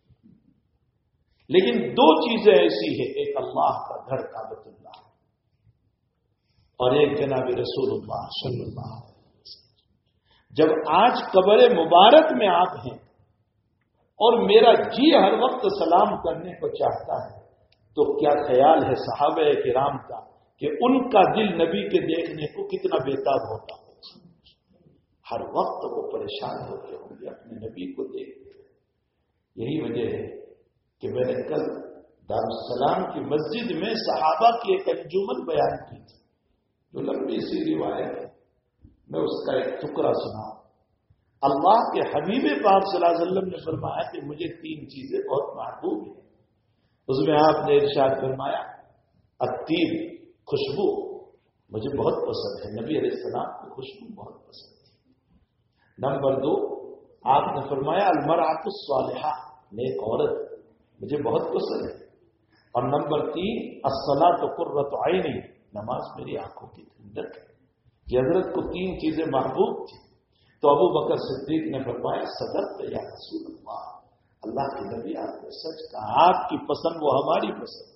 لیکن دو چیزیں ایسی ہیں، ایک اللہ کا گھر کعبۃ اللہ اور ایک جناب رسول اللہ صلی اللہ علیہ وسلم. جب آج قبر مبارک میں آپ ہیں اور میرا جی ہر وقت سلام کرنے کو چاہتا ہے تو کیا خیال ہے صحابہ کرام کا کہ ان کا دل نبی کے دیکھنے کو کتنا بےتاب ہوتا ہے. ہر وقت وہ پریشان ہوتے ہوں گے اپنے نبی کو دیکھتے. یہی وجہ ہے کہ میں نے کل دارالسلام کی مسجد میں صحابہ کی ایک انجمن بیان کی تھی. جو لمبی سی روایت ہے، میں اس کا ایک ٹکڑا سنا۔ اللہ کے حبیب پاک صلی اللہ علیہ وسلم نے فرمایا کہ مجھے تین چیزیں بہت محبوب ہیں۔ اس میں آپ نے ارشاد فرمایا الطیب، خوشبو مجھے بہت پسند ہے، نبی علیہ السلام کو خوشبو بہت پسند ہے۔ نمبر دو، آپ نے فرمایا المرأۃ الصالحہ، نیک عورت مجھے بہت پسند ہے۔ اور نمبر تین الصلاۃ قرۃ عینی، نماز میری آنکھوں کی ٹھنڈک ہے۔ یہ حضرت کو تین چیزیں محبوب تھی، تو ابو بکر صدیق نے فرمایا صدقت یا رسول اللہ، اللہ کے نبی آپ نے سچ کہا، آپ کی پسند وہ ہماری پسند۔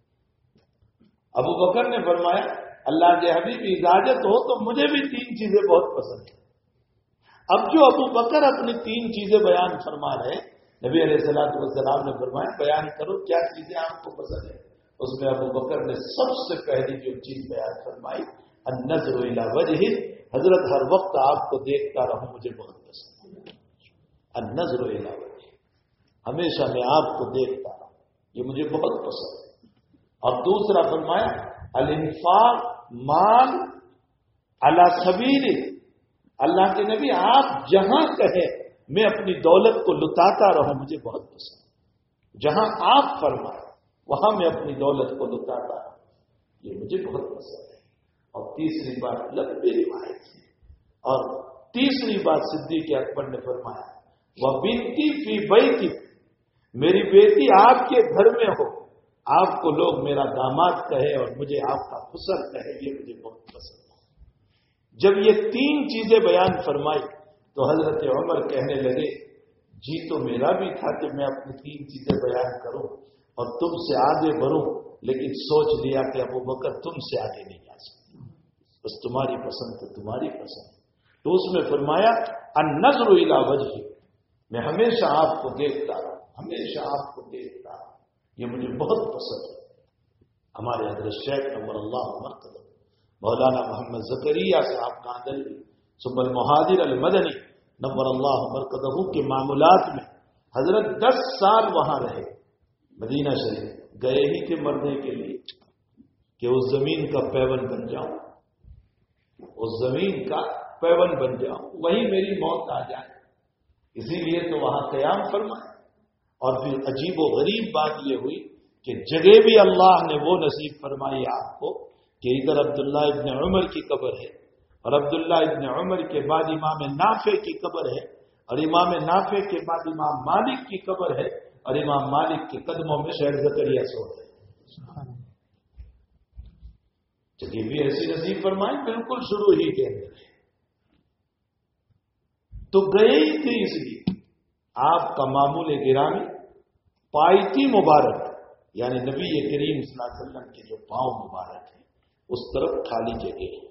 ابو بکر نے فرمایا اللہ کے حبیب اجازت ہو تو مجھے بھی تین چیزیں بہت پسند ہیں۔ اب جو ابو بکر اپنی تین چیزیں بیان فرما رہے، نبی علیہ الصلوۃ والسلام نے فرمایا بیان کرو کیا چیزیں آپ کو پسند ہیں۔ اس میں ابو بکر نے سب سے پہلی جو چیز بیان فرمائی النظر الی وجہ، حضرت ہر وقت آپ کو دیکھتا رہوں مجھے بہت پسند ہے۔ النظر الی وجہ، ہمیشہ میں آپ کو دیکھتا رہوں، یہ مجھے بہت پسند ہے۔ اور دوسرا فرمایا الانفاق مال علی سبیل، اللہ کے نبی آپ جہاں کہیں میں اپنی دولت کو لٹاتا رہوں مجھے بہت پسند ہے، جہاں آپ فرمائیں وہاں میں اپنی دولت کو لٹاتا رہوں، یہ مجھے بہت پسند ہے۔ اور تیسری بات لمبی روایت ہے، اور تیسری بات صدیق اکبر نے فرمایا وہ بنتی فی بیتی، میری بیٹی آپ کے گھر میں ہو، آپ کو لوگ میرا داماد کہے اور مجھے آپ کا خسر کہے، یہ مجھے بہت پسند ہے۔ جب یہ تین چیزیں بیان فرمائی تو حضرت عمر کہنے لگے جی تو میرا بھی تھا کہ میں اپنی تین چیزیں بیان کروں اور تم سے آگے بڑھوں، لیکن سوچ لیا کہ ابو بکر تم سے آگے نہیں آ سکتے، بس تمہاری پسند تو تمہاری پسند۔ تو اس میں فرمایا النظر الی وجہ، میں ہمیشہ آپ کو دیکھتا رہوں، ہمیشہ آپ کو دیکھتا رہوں، یہ مجھے بہت پسند ہے۔ ہمارے حضرت شیخ نور اللہ مرتضی مولانا محمد زکریا صاحب کاندلوی ثم المہاجر المدنی نور اللہ مرتضی کے معاملات میں حضرت دس سال وہاں رہے، مدینہ شریف گئے ہی تھے مرنے کے لیے کہ اس زمین کا پیون بن جاؤں، اس زمین کا پیون بن جاؤں، وہیں میری موت آ جائے، اسی لیے تو وہاں قیام فرمائے۔ اور پھر عجیب و غریب بات یہ ہوئی کہ جگہ بھی اللہ نے وہ نصیب فرمائی آپ کو کہ ادھر عبداللہ ابن عمر کی قبر ہے، اور عبداللہ ابن عمر کے بعد امام نافع کی قبر ہے، اور امام نافع کے بعد امام مالک کی قبر ہے، اور امام مالک کے قدموں میں شیخ زکریا سو ہے۔ جگہ بھی ایسی نصیب فرمائی بالکل شروع ہی کے اندر ہے، تو گئے ہی تھے اس لیے آپ کا معمول گرامی پائتی مبارک، یعنی نبی کریم صلی اللہ علیہ وسلم کے جو پاؤں مبارک ہیں اس طرف خالی جگہ ہے۔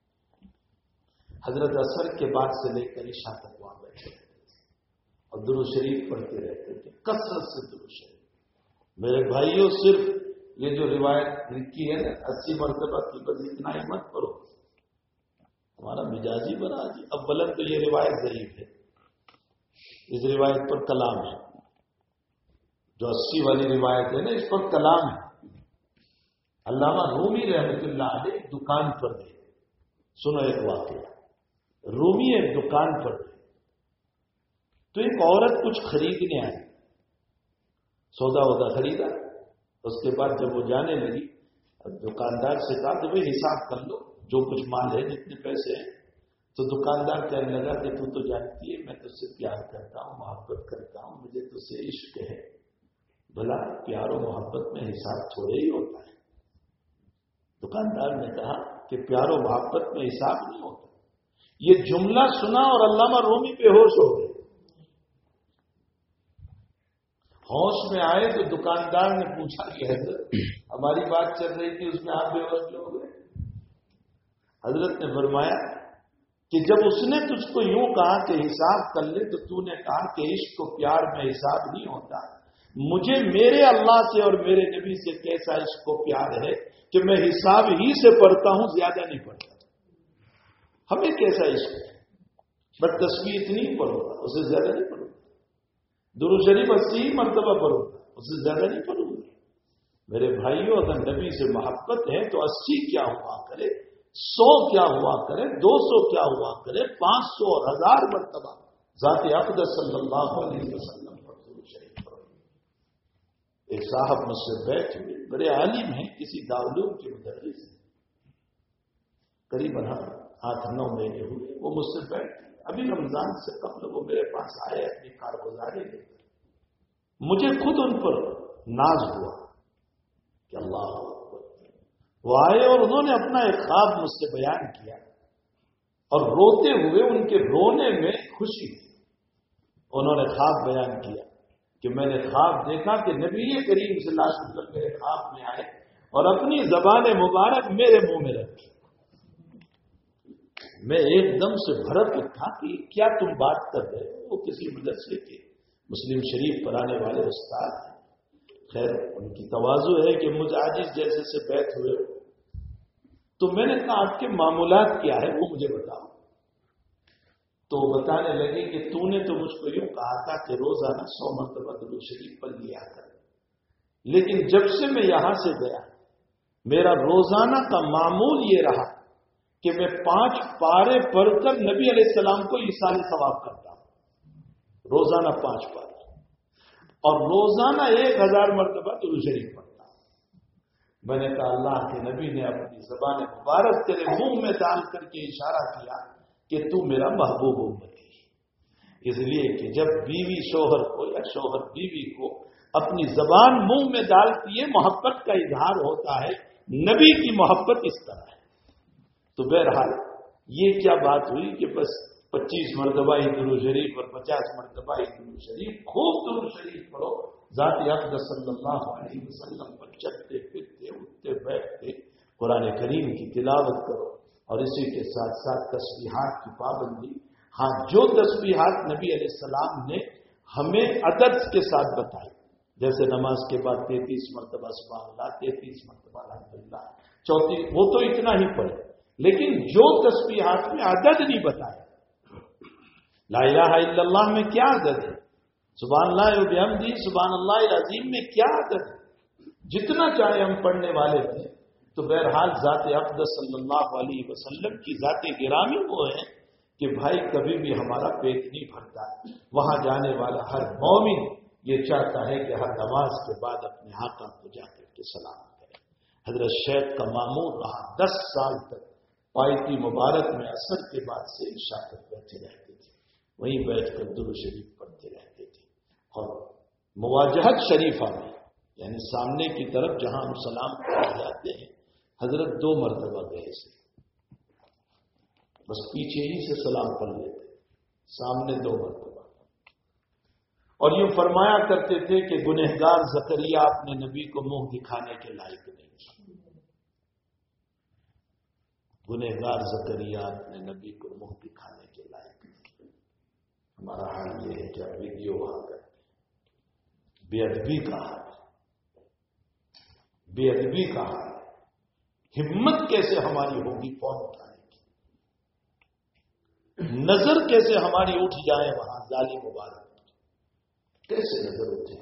حضرت اثر کے بعد سے لے کر عشاء تک وہاں بیٹھے رہتے تھے اور درود شریف پڑھتے رہتے تھے، کثرت سے درود شریف۔ میرے بھائیوں صرف یہ جو روایت لکھی ہے نا اسی مرتبہ کی، بس اتنا ہی مت کرو، ہمارا مزاجی بنا جی۔ اب بلند تو یہ روایت ضعیف ہے، اس روایت پر کلام ہے، جو اسی والی روایت ہے نا اس پر کلام ہے۔ علامہ رومی رحمۃ اللہ علیہ دکان پر گئے، سنو ایک واقعہ، رومی ایک دکان پر گئے تو ایک عورت کچھ خریدنے آئی، سودا وودا خریدا، اس کے بعد جب وہ جانے لگی دکاندار سے کہا کہ بھائی حساب کر لو جو کچھ مال ہے جتنے پیسے ہیں، تو دکاندار کہنے لگا کہ تو تو جانتی ہے میں تجھ سے پیار کرتا ہوں، محبت کرتا ہوں، مجھے تجھ سے عشق ہے۔ بھلا پیار و محبت میں حساب تھوڑے ہی ہوتا ہے؟ دکاندار نے کہا کہ پیار و محبت میں حساب نہیں ہوتا۔ یہ جملہ سنا اور علامہ رومی بے ہوش ہو گئے۔ ہوش میں آئے تو دکاندار نے پوچھا کہ حضرت ہماری بات چل رہی تھی اس میں آپ بے ہوش ہو گئے؟ حضرت نے فرمایا کہ جب اس نے تجھ کو یوں کہا کہ حساب کر لے تو تو نے کہا کہ عشق و پیار میں حساب نہیں ہوتا۔ مجھے میرے اللہ سے اور میرے نبی سے کیسا عشق و پیار ہے کہ میں حساب ہی سے پڑھتا ہوں، زیادہ نہیں پڑھتا۔ ہمیں کیسا عشق ہے، بس تصویر اتنی پڑھو گا، اس سے زیادہ نہیں پڑھو گا۔ درود شریف اسی مرتبہ پڑھو گا، اس سے زیادہ نہیں پڑھو گا۔ میرے بھائیوں اگر نبی سے محبت ہے تو اسی کیا ہوا کرے، سو کیا ہوا کرے، دو سو کیا ہوا کرے، پانچ سو اور ہزار مرتبہ ذات اقدس صلی اللہ علیہ وسلم پر درود شریف پڑھو۔ ایک صاحب مجھ سے بیٹھ ہوئے، بڑے عالم ہیں، کسی دارالعلوم کے مدرس ہیں، قریباً آٹھ نو مہینے ہوئے وہ مجھ سے بیٹھ، ابھی رمضان سے قبل وہ میرے پاس آئے اپنی کارگزاری لے کر، مجھے خود ان پر ناز ہوا کہ اللہ اکبر۔ وہ آئے اور انہوں نے اپنا ایک خواب مجھ سے بیان کیا، اور روتے ہوئے ان کے رونے میں خوشی تھی۔ انہوں نے خواب بیان کیا کہ میں نے خواب دیکھا کہ نبی کریم صلی اللہ علیہ وسلم میرے خواب میں آئے اور اپنی زبان مبارک میرے منہ میں رکھی۔ میں ایک دم سے بھڑک اٹھا کہ کیا تم بات کر رہے ہو؟ وہ کسی مدرسے کے مسلم شریف پڑھانے والے استاد ہیں، خیر ان کی تواضع ہے کہ مجھ عاجز جیسے سے بیٹھ ہوئے ہو، تو میں نے کہا آپ کے معمولات کیا ہے وہ مجھے بتاؤ۔ تو بتانے لگے کہ تو نے تو مجھ کو یوں کہا تھا کہ روزانہ سو مرتبہ درود شریف پڑھ لیا کر، لیکن جب سے میں یہاں سے گیا میرا روزانہ کا معمول یہ رہا کہ میں پانچ پارے پڑھ کر نبی علیہ السلام کو ایصال ثواب کرتا ہوں، روزانہ پانچ پارے، اور روزانہ ایک ہزار مرتبہ درود شریف پڑھتا ہوں۔ میں نے کہا اللہ کے نبی نے اپنی زبان مبارک تیرے منہ میں ڈال کر کے اشارہ کیا کہ تو میرا محبوب امتی ہے، اس لیے کہ جب بیوی شوہر کو یا شوہر بیوی کو اپنی زبان منہ میں ڈالتی ہے محبت کا اظہار ہوتا ہے، نبی کی محبت اس طرح ہے۔ تو بہرحال یہ کیا بات ہوئی کہ بس پچیس مرتبہ ہی درود شریف اور پچاس مرتبہ ہی درود شریف، خوب درود شریف پڑھو، ذات اقدس صلی اللہ علیہ وسلم پر چلتے پھرتے اٹھتے بیٹھتے قرآن کریم کی تلاوت کرو، اور اسی کے ساتھ ساتھ تسبیحات کی پابندی۔ ہاں جو تسبیحات نبی علیہ السلام نے ہمیں عدد کے ساتھ بتائی، جیسے نماز کے بعد تینتیس مرتبہ سبحان اللہ، تینتیس مرتبہ الحمدللہ، چوتیس، وہ تو اتنا ہی پڑھے، لیکن جو تسبیحات میں عدد نہیں بتایا، لا الہ الا اللہ میں کیا عدد ہے، سبحان اللہ و بحمدہ سبحان اللہ العظیم میں کیا عدد ہے، جتنا چاہے ہم پڑھنے والے تھے۔ تو بہرحال ذات اقدس صلی اللہ علیہ وسلم کی ذات گرامی وہ ہے کہ بھائی کبھی بھی ہمارا پیٹ نہیں بھرتا، وہاں جانے والا ہر مومن یہ چاہتا ہے کہ ہر نماز کے بعد اپنے آقا کو جا کر کے سلام کرے۔ حضرت شیخ کا معمول رہا، دس سال تک پائتی مبارک میں عصر کے بعد سے عشاء تک بیٹھے رہتے تھے، وہیں بیٹھ کر درود شریف پڑھتے رہتے تھے، اور مواجہت شریفہ میں یعنی سامنے کی طرف جہاں ہم سلام پڑھ جاتے ہیں، حضرت دو مرتبہ گئے سے بس پیچھے ہی سے سلام پڑھ لیتے، سامنے دو مرتبہ، اور یوں فرمایا کرتے تھے کہ گنہگار زکریا اپنے نبی کو منہ دکھانے کے لائق نہیں، گنہگار زکریا اپنے نبی کو منہ دکھانے کے لائق نہیں۔ ہمارا حال یہ ہے کہ ویڈیو وہاں کر بے ادبی کا حال، بے ادبی کا حال، ہمت کیسے ہماری ہوگی فون اٹھانے کی، نظر کیسے ہماری اٹھ جائے وہاں ظالم مبارک، کیسے نظر اٹھے؟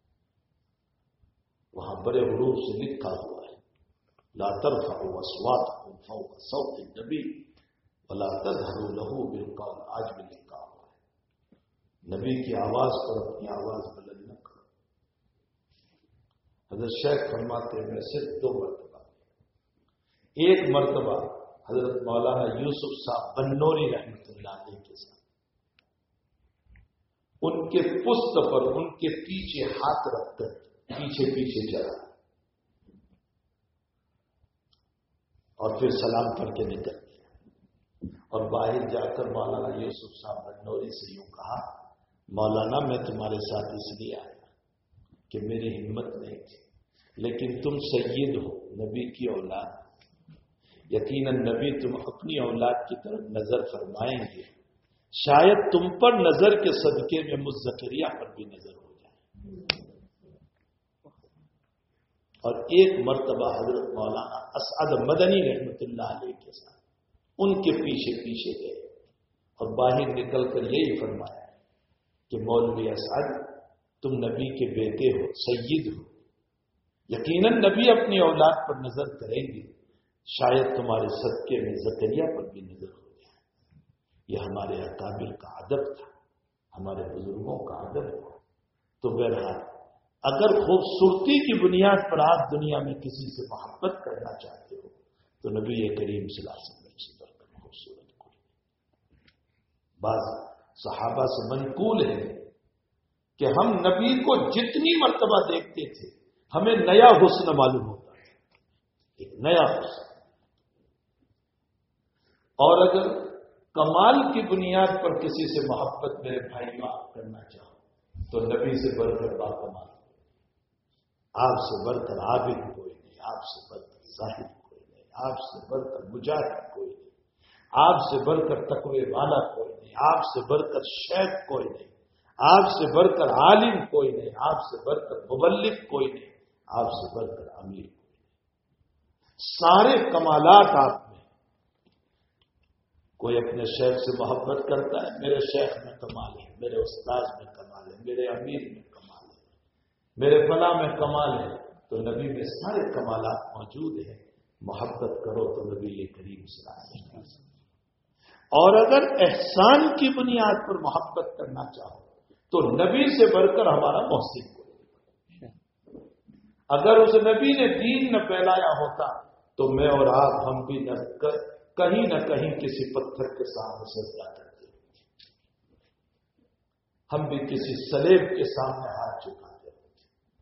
وہاں بڑے حروف سے لکھا ہوا ہے لا ترفعوا اصواتکم فوق صوت النبی ولا تجهروا له بالقول، آج بھی لکھا ہوا ہے نبی کی آواز پر اپنی آواز بلند نہ کرو۔ حضرت شیخ فرماتے ہیں صرف دو مرتبہ، ایک مرتبہ حضرت مولانا یوسف صاحب بنوری رحمۃ اللہ علیہ کے ساتھ ان کے پشت پر ان کے پیچھے ہاتھ رکھ کر پیچھے پیچھے چلا اور پھر سلام پڑھ کے نکل گیا، اور باہر جا کر مولانا یوسف صاحب بنوری سے یوں کہا، مولانا میں تمہارے ساتھ اس لیے آیا کہ میری ہمت نہیں تھی، لیکن تم سید ہو، نبی کی اولاد، یقیناً نبی تم اپنی اولاد کی طرف نظر فرمائیں گے، شاید تم پر نظر کے صدقے میں مجھ زکریا پر بھی نظر ہو جائے۔ اور ایک مرتبہ حضرت مولانا اسعد مدنی رحمۃ اللہ علیہ کے ساتھ ان کے پیچھے پیچھے گئے اور باہر نکل کر یہی فرمایا کہ مولوی اسعد تم نبی کے بیٹے ہو، سید ہو، یقیناً نبی اپنی اولاد پر نظر کریں گے، شاید تمہارے صدقے میں زکریا پر بھی نظر ہو جائے. یہ ہمارے اکابر کا ادب تھا، ہمارے بزرگوں کا ادب تھا. تو بہرحال اگر خوبصورتی کی بنیاد پر آپ دنیا میں کسی سے محبت کرنا چاہتے ہو تو نبی کریم صلی اللہ علیہ وسلم سے بڑھ کر خوبصورت کوئی نہیں. بعض صحابہ سے منقول ہے کہ ہم نبی کو جتنی مرتبہ دیکھتے تھے ہمیں نیا حسن معلوم ہوتا ہے، ایک نیا حسن. اور اگر کمال کی بنیاد پر کسی سے محبت میرے بھائی آپ کرنا چاہو تو نبی سے بڑھ کر باکمال، آپ سے بڑھ کر عابد کوئی نہیں، آپ سے بڑھ کر زاہد کوئی نہیں، آپ سے بڑھ کر مجاہد کوئی نہیں، آپ سے بڑھ کر تقوی والا کوئی نہیں، آپ سے بڑھ کر شیخ کوئی نہیں، آپ سے بڑھ کر عالم کوئی نہیں، آپ سے بڑھ کر مبلغ کوئی نہیں، آپ سے بڑھ کر امیر کوئی نہیں. سارے کمالات آپ میں. کوئی اپنے شیخ سے محبت کرتا ہے، میرے شیخ میں کمال ہے، میرے استاذ میں کمال ہے، میرے امیر میں کمال ہے، میرے فلاں میں کمال ہے. تو نبی میں سارے کمالات موجود ہیں. محبت کرو تو نبی کریم صلی اللہ علیہ وسلم. اور اگر احسان کی بنیاد پر محبت کرنا چاہو تو نبی سے بڑھ کر ہمارا محسن کوئی نہیں. اگر اس نبی نے دین نہ پھیلایا ہوتا تو میں اور آپ ہم بھی نہ کہیں نہ کہیں کسی پتھر کے سامنے سجدہ کرتے ہوتے، ہم بھی کسی سلیب کے سامنے ہاتھ چکاتے ہوتے،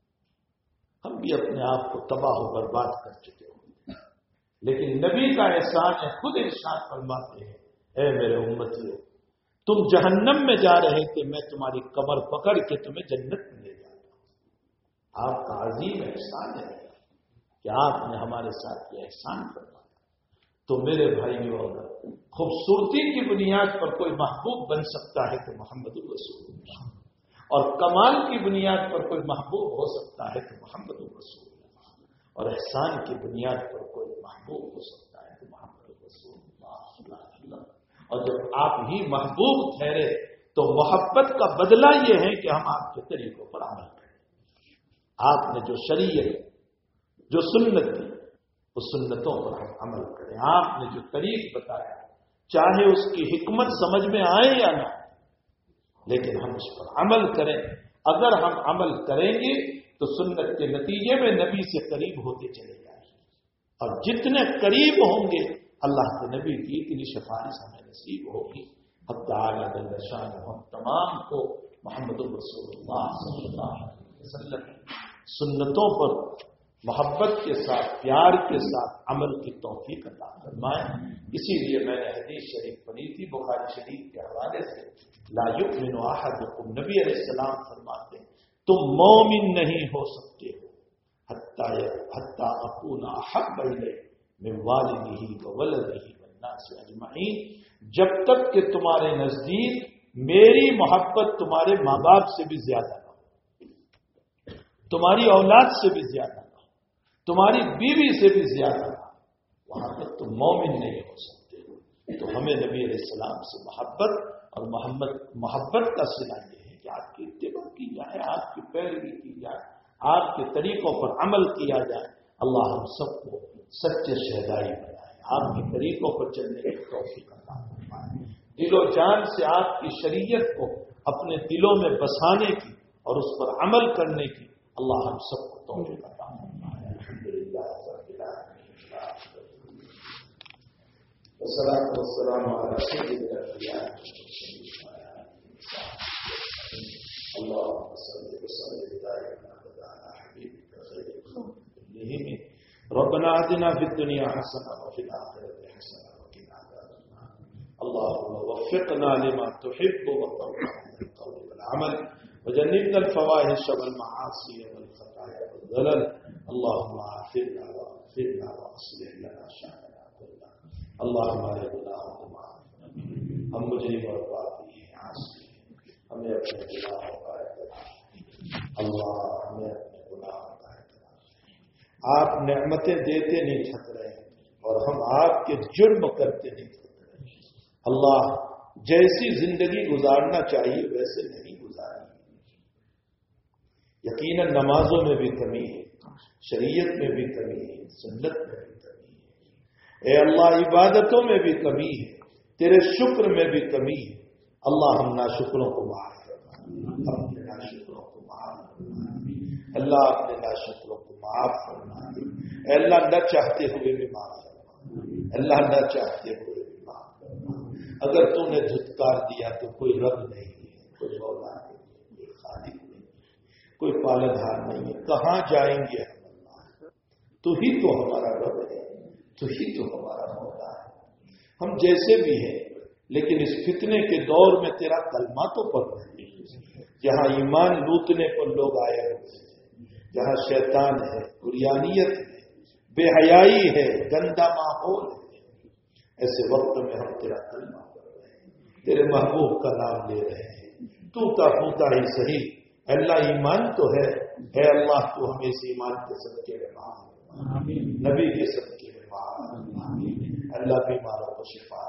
ہم بھی اپنے آپ کو تباہ و برباد کر چکے ہوتے. لیکن نبی کا احسان ہے، خود ارشاد فرماتے ہیں اے میرے امتیوں، تم جہنم میں جا رہے تھے، میں تمہاری کمر پکڑ کے تمہیں جنت میں لے جاتا ہوں. آپ کا عظیم احسان ہے کہ آپ نے ہمارے ساتھ یہ احسان فرمایا. تو میرے بھائیوں، اگر خوبصورتی کی بنیاد پر کوئی محبوب بن سکتا ہے تو محمد رسول اللہ، اور کمال کی بنیاد پر کوئی محبوب ہو سکتا ہے تو محمد رسول اللہ، اور احسان کی بنیاد پر کوئی محبوب ہو سکتا ہے تو محمد رسول اللہ. اور جب آپ ہی محبوب ٹھہرے تو محبت کا بدلہ یہ ہے کہ ہم آپ کے طریقوں پر عمل کریں. آپ نے جو شریعت، جو سنت دی، اس سنتوں پر ہم عمل کریں. آپ نے جو طریق بتایا، چاہے اس کی حکمت سمجھ میں آئے یا نہ، لیکن ہم اس پر عمل کریں. اگر ہم عمل کریں گے تو سنت کے نتیجے میں نبی سے قریب ہوتے چلے جائیں گے، اور جتنے قریب ہوں گے اللہ کے نبی کی اتنی سفارش ہمیں نصیب ہوگی. حق تعالی جل شانہ ہم تمام کو محمد رسول اللہ صلی اللہ علیہ وسلم سنتوں پر محبت کے ساتھ، پیار کے ساتھ عمل کی توفیق عطا فرمائے. اسی لیے میں نے حدیث شریف پڑھی تھی بخاری شریف کے حوالے سے، لا یؤمن احدکم، نبی علیہ السلام فرماتے تم مومن نہیں ہو سکتے ہو حتی حتی اکون احب الیہ من والدہ وولدہ والناس اجمعین، جب تک کہ تمہارے نزدیک میری محبت تمہارے ماں باپ سے بھی زیادہ نہ ہو، تمہاری اولاد سے بھی زیادہ نہ ہو، تمہاری بیوی سے بھی زیادہ نہ ہو، وہاں تک تم مومن نہیں ہو سکتے. تو ہمیں نبی علیہ السلام سے محبت اور محمد محبت کا صلہ یہ ہے کہ آپ کی اتباع کی جائے، آپ کی پیروی کی جائے، آپ کے طریقوں پر عمل کیا جائے. اللہ ہم سب کو سچے شہدائی بنائے، آپ کے طریقوں پر چلنے کی توفیق عطا فرمائے. دل و جان سے آپ کی شریعت کو اپنے دلوں میں بسانے کی اور اس پر عمل کرنے کی اللہ ہم سب کو توفیق عطا فرمائے. الحمدللہ رب العالمین، والصلاۃ والسلام علی سید الانبیاء اللهم صل وسلم دائما ابدا على حبيبك خير الخلق كلهم. ربنا آتنا في الدنيا حسنة وفي الآخرة حسنة وقنا عذاب النار. اللهم وفقنا لما تحب وترضى من القول والعمل، وجنبنا الفواحش والمعاصي والخطايا والزلل. اللهم عافنا واغفرنا واصلح لنا شأننا كله. اللهم لا گناہوں معاف، ہم مجرم اور پاپی ہیں، عاصی ہیں، ہمیں اپنے گناہوں کا اعتراف. اللہ ہمیں اپنے گناہوں کا اعتراف. آپ نعمتیں دیتے نہیں تھک رہے اور ہم آپ کے جرم کرتے نہیں تھک رہے. اللہ جیسی زندگی گزارنا چاہیے ویسے نہیں گزاری. یقیناً نمازوں میں بھی کمی ہے، شریعت میں بھی کمی ہے، سنت میں بھی کمی ہے، اے اللہ عبادتوں میں بھی کمی ہے، تیرے شکر میں بھی کمی ہے، اللہ ہم ناشکروں کو معاف فرما، اپنے ناشکروں کو معاف فرما، اللہ اپنے ناشکروں کو معاف فرما، اے اللہ نہ چاہتے ہوئے بھی معاف فرما، اللہ نہ چاہتے ہوئے بھی معاف فرما۔ اگر تو نے دھتکار دیا تو کوئی رب نہیں ہے، کوئی مولا نہیں، کوئی خالق نہیں، کوئی پالنہار نہیں ہے، کہاں جائیں گے ہم؟ اللہ تو ہی تو ہمارا رب ہے، تو ہی تو ہمارا مولا ہے۔ ہم جیسے بھی ہیں لیکن اس فتنے کے دور میں تیرا کلمہ تو پڑھ رہے ہیں، جہاں ایمان لوٹنے پر لوگ آئے ہوتے ہیں، جہاں شیطان ہے، عریانیت ہے، بے حیائی ہے، گندا ماحول ہے، ایسے وقت میں ہم تیرا کلمہ پڑھ رہے ہیں، تیرے محبوب کا نام لے رہے ہیں، ٹوٹا پھوٹا ہی صحیح، اللہ ایمان تو ہے، اے اللہ تو ہمیں اس ایمان کے صدقے میں معاف، نبی کے صدقے میں معاف، اللہ بیماروں کو شفا،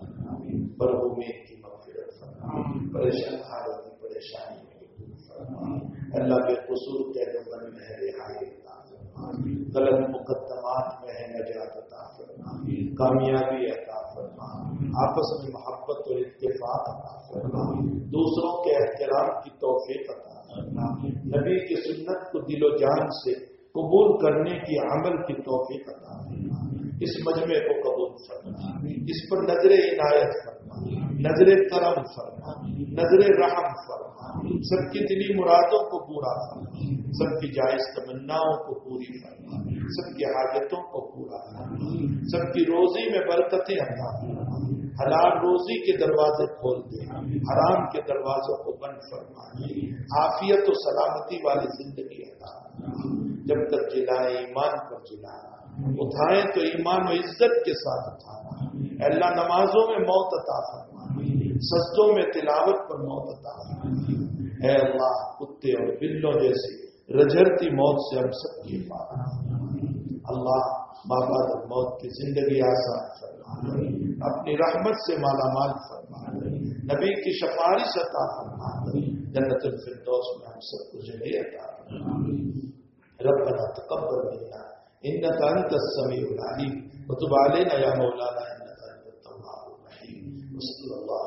مرحومین کی مغفرت فرما، پریشان حالت کی پریشانی کو دور فرما، اللہ کے قصور کے نظر میں ہے رہائی عطا فرما، غلط مقدمات میں ہے نجات عطا فرما، کامیابی عطا فرما، آپس میں محبت اور اتفاق عطا فرما، دوسروں کے احترام کی توفیق عطا فرما، نبی کی سنت کو دل و جان سے قبول کرنے کی عمل کی توفیق عطا فرما، اس مجمع کو قبول فرما، اس پر نظر عنایت فرما، نظر کرم فرما، نظر رحم فرما، سب کی دلی مرادوں کو پورا فرما، سب کی جائز تمناؤں کو پوری فرما، سب کی حاجتوں کو پورا فرما، سب کی روزی میں برکتیں عطا فرما، حلال روزی کے دروازے کھول دے، حرام کے دروازوں کو بند فرما، عافیت و سلامتی والی زندگی عطا فرما، جب تک جلائے ایمان پر جلانا، اٹھائیں تو ایمان و عزت کے ساتھ اٹھانا، اے اللہ نمازوں میں موت عطا فرما، سجدوں میں تلاوت پر موت عطا فرما، اے اللہ کتے اور بلوں جیسی رجھرتی موت سے ہم سب کی حفاظت فرما، اللہ بعد موت کی زندگی آسان فرما، اپنی رحمت سے مالا مال فرما، نبی کی سفارش عطا فرما، جنت الفردوس میں ہم سب کو جگہ عطا فرما، ربنا تقبل منا انك انت السميع العليم وتب علينا يا مولانا انك انت التواب الرحيم، وصلى الله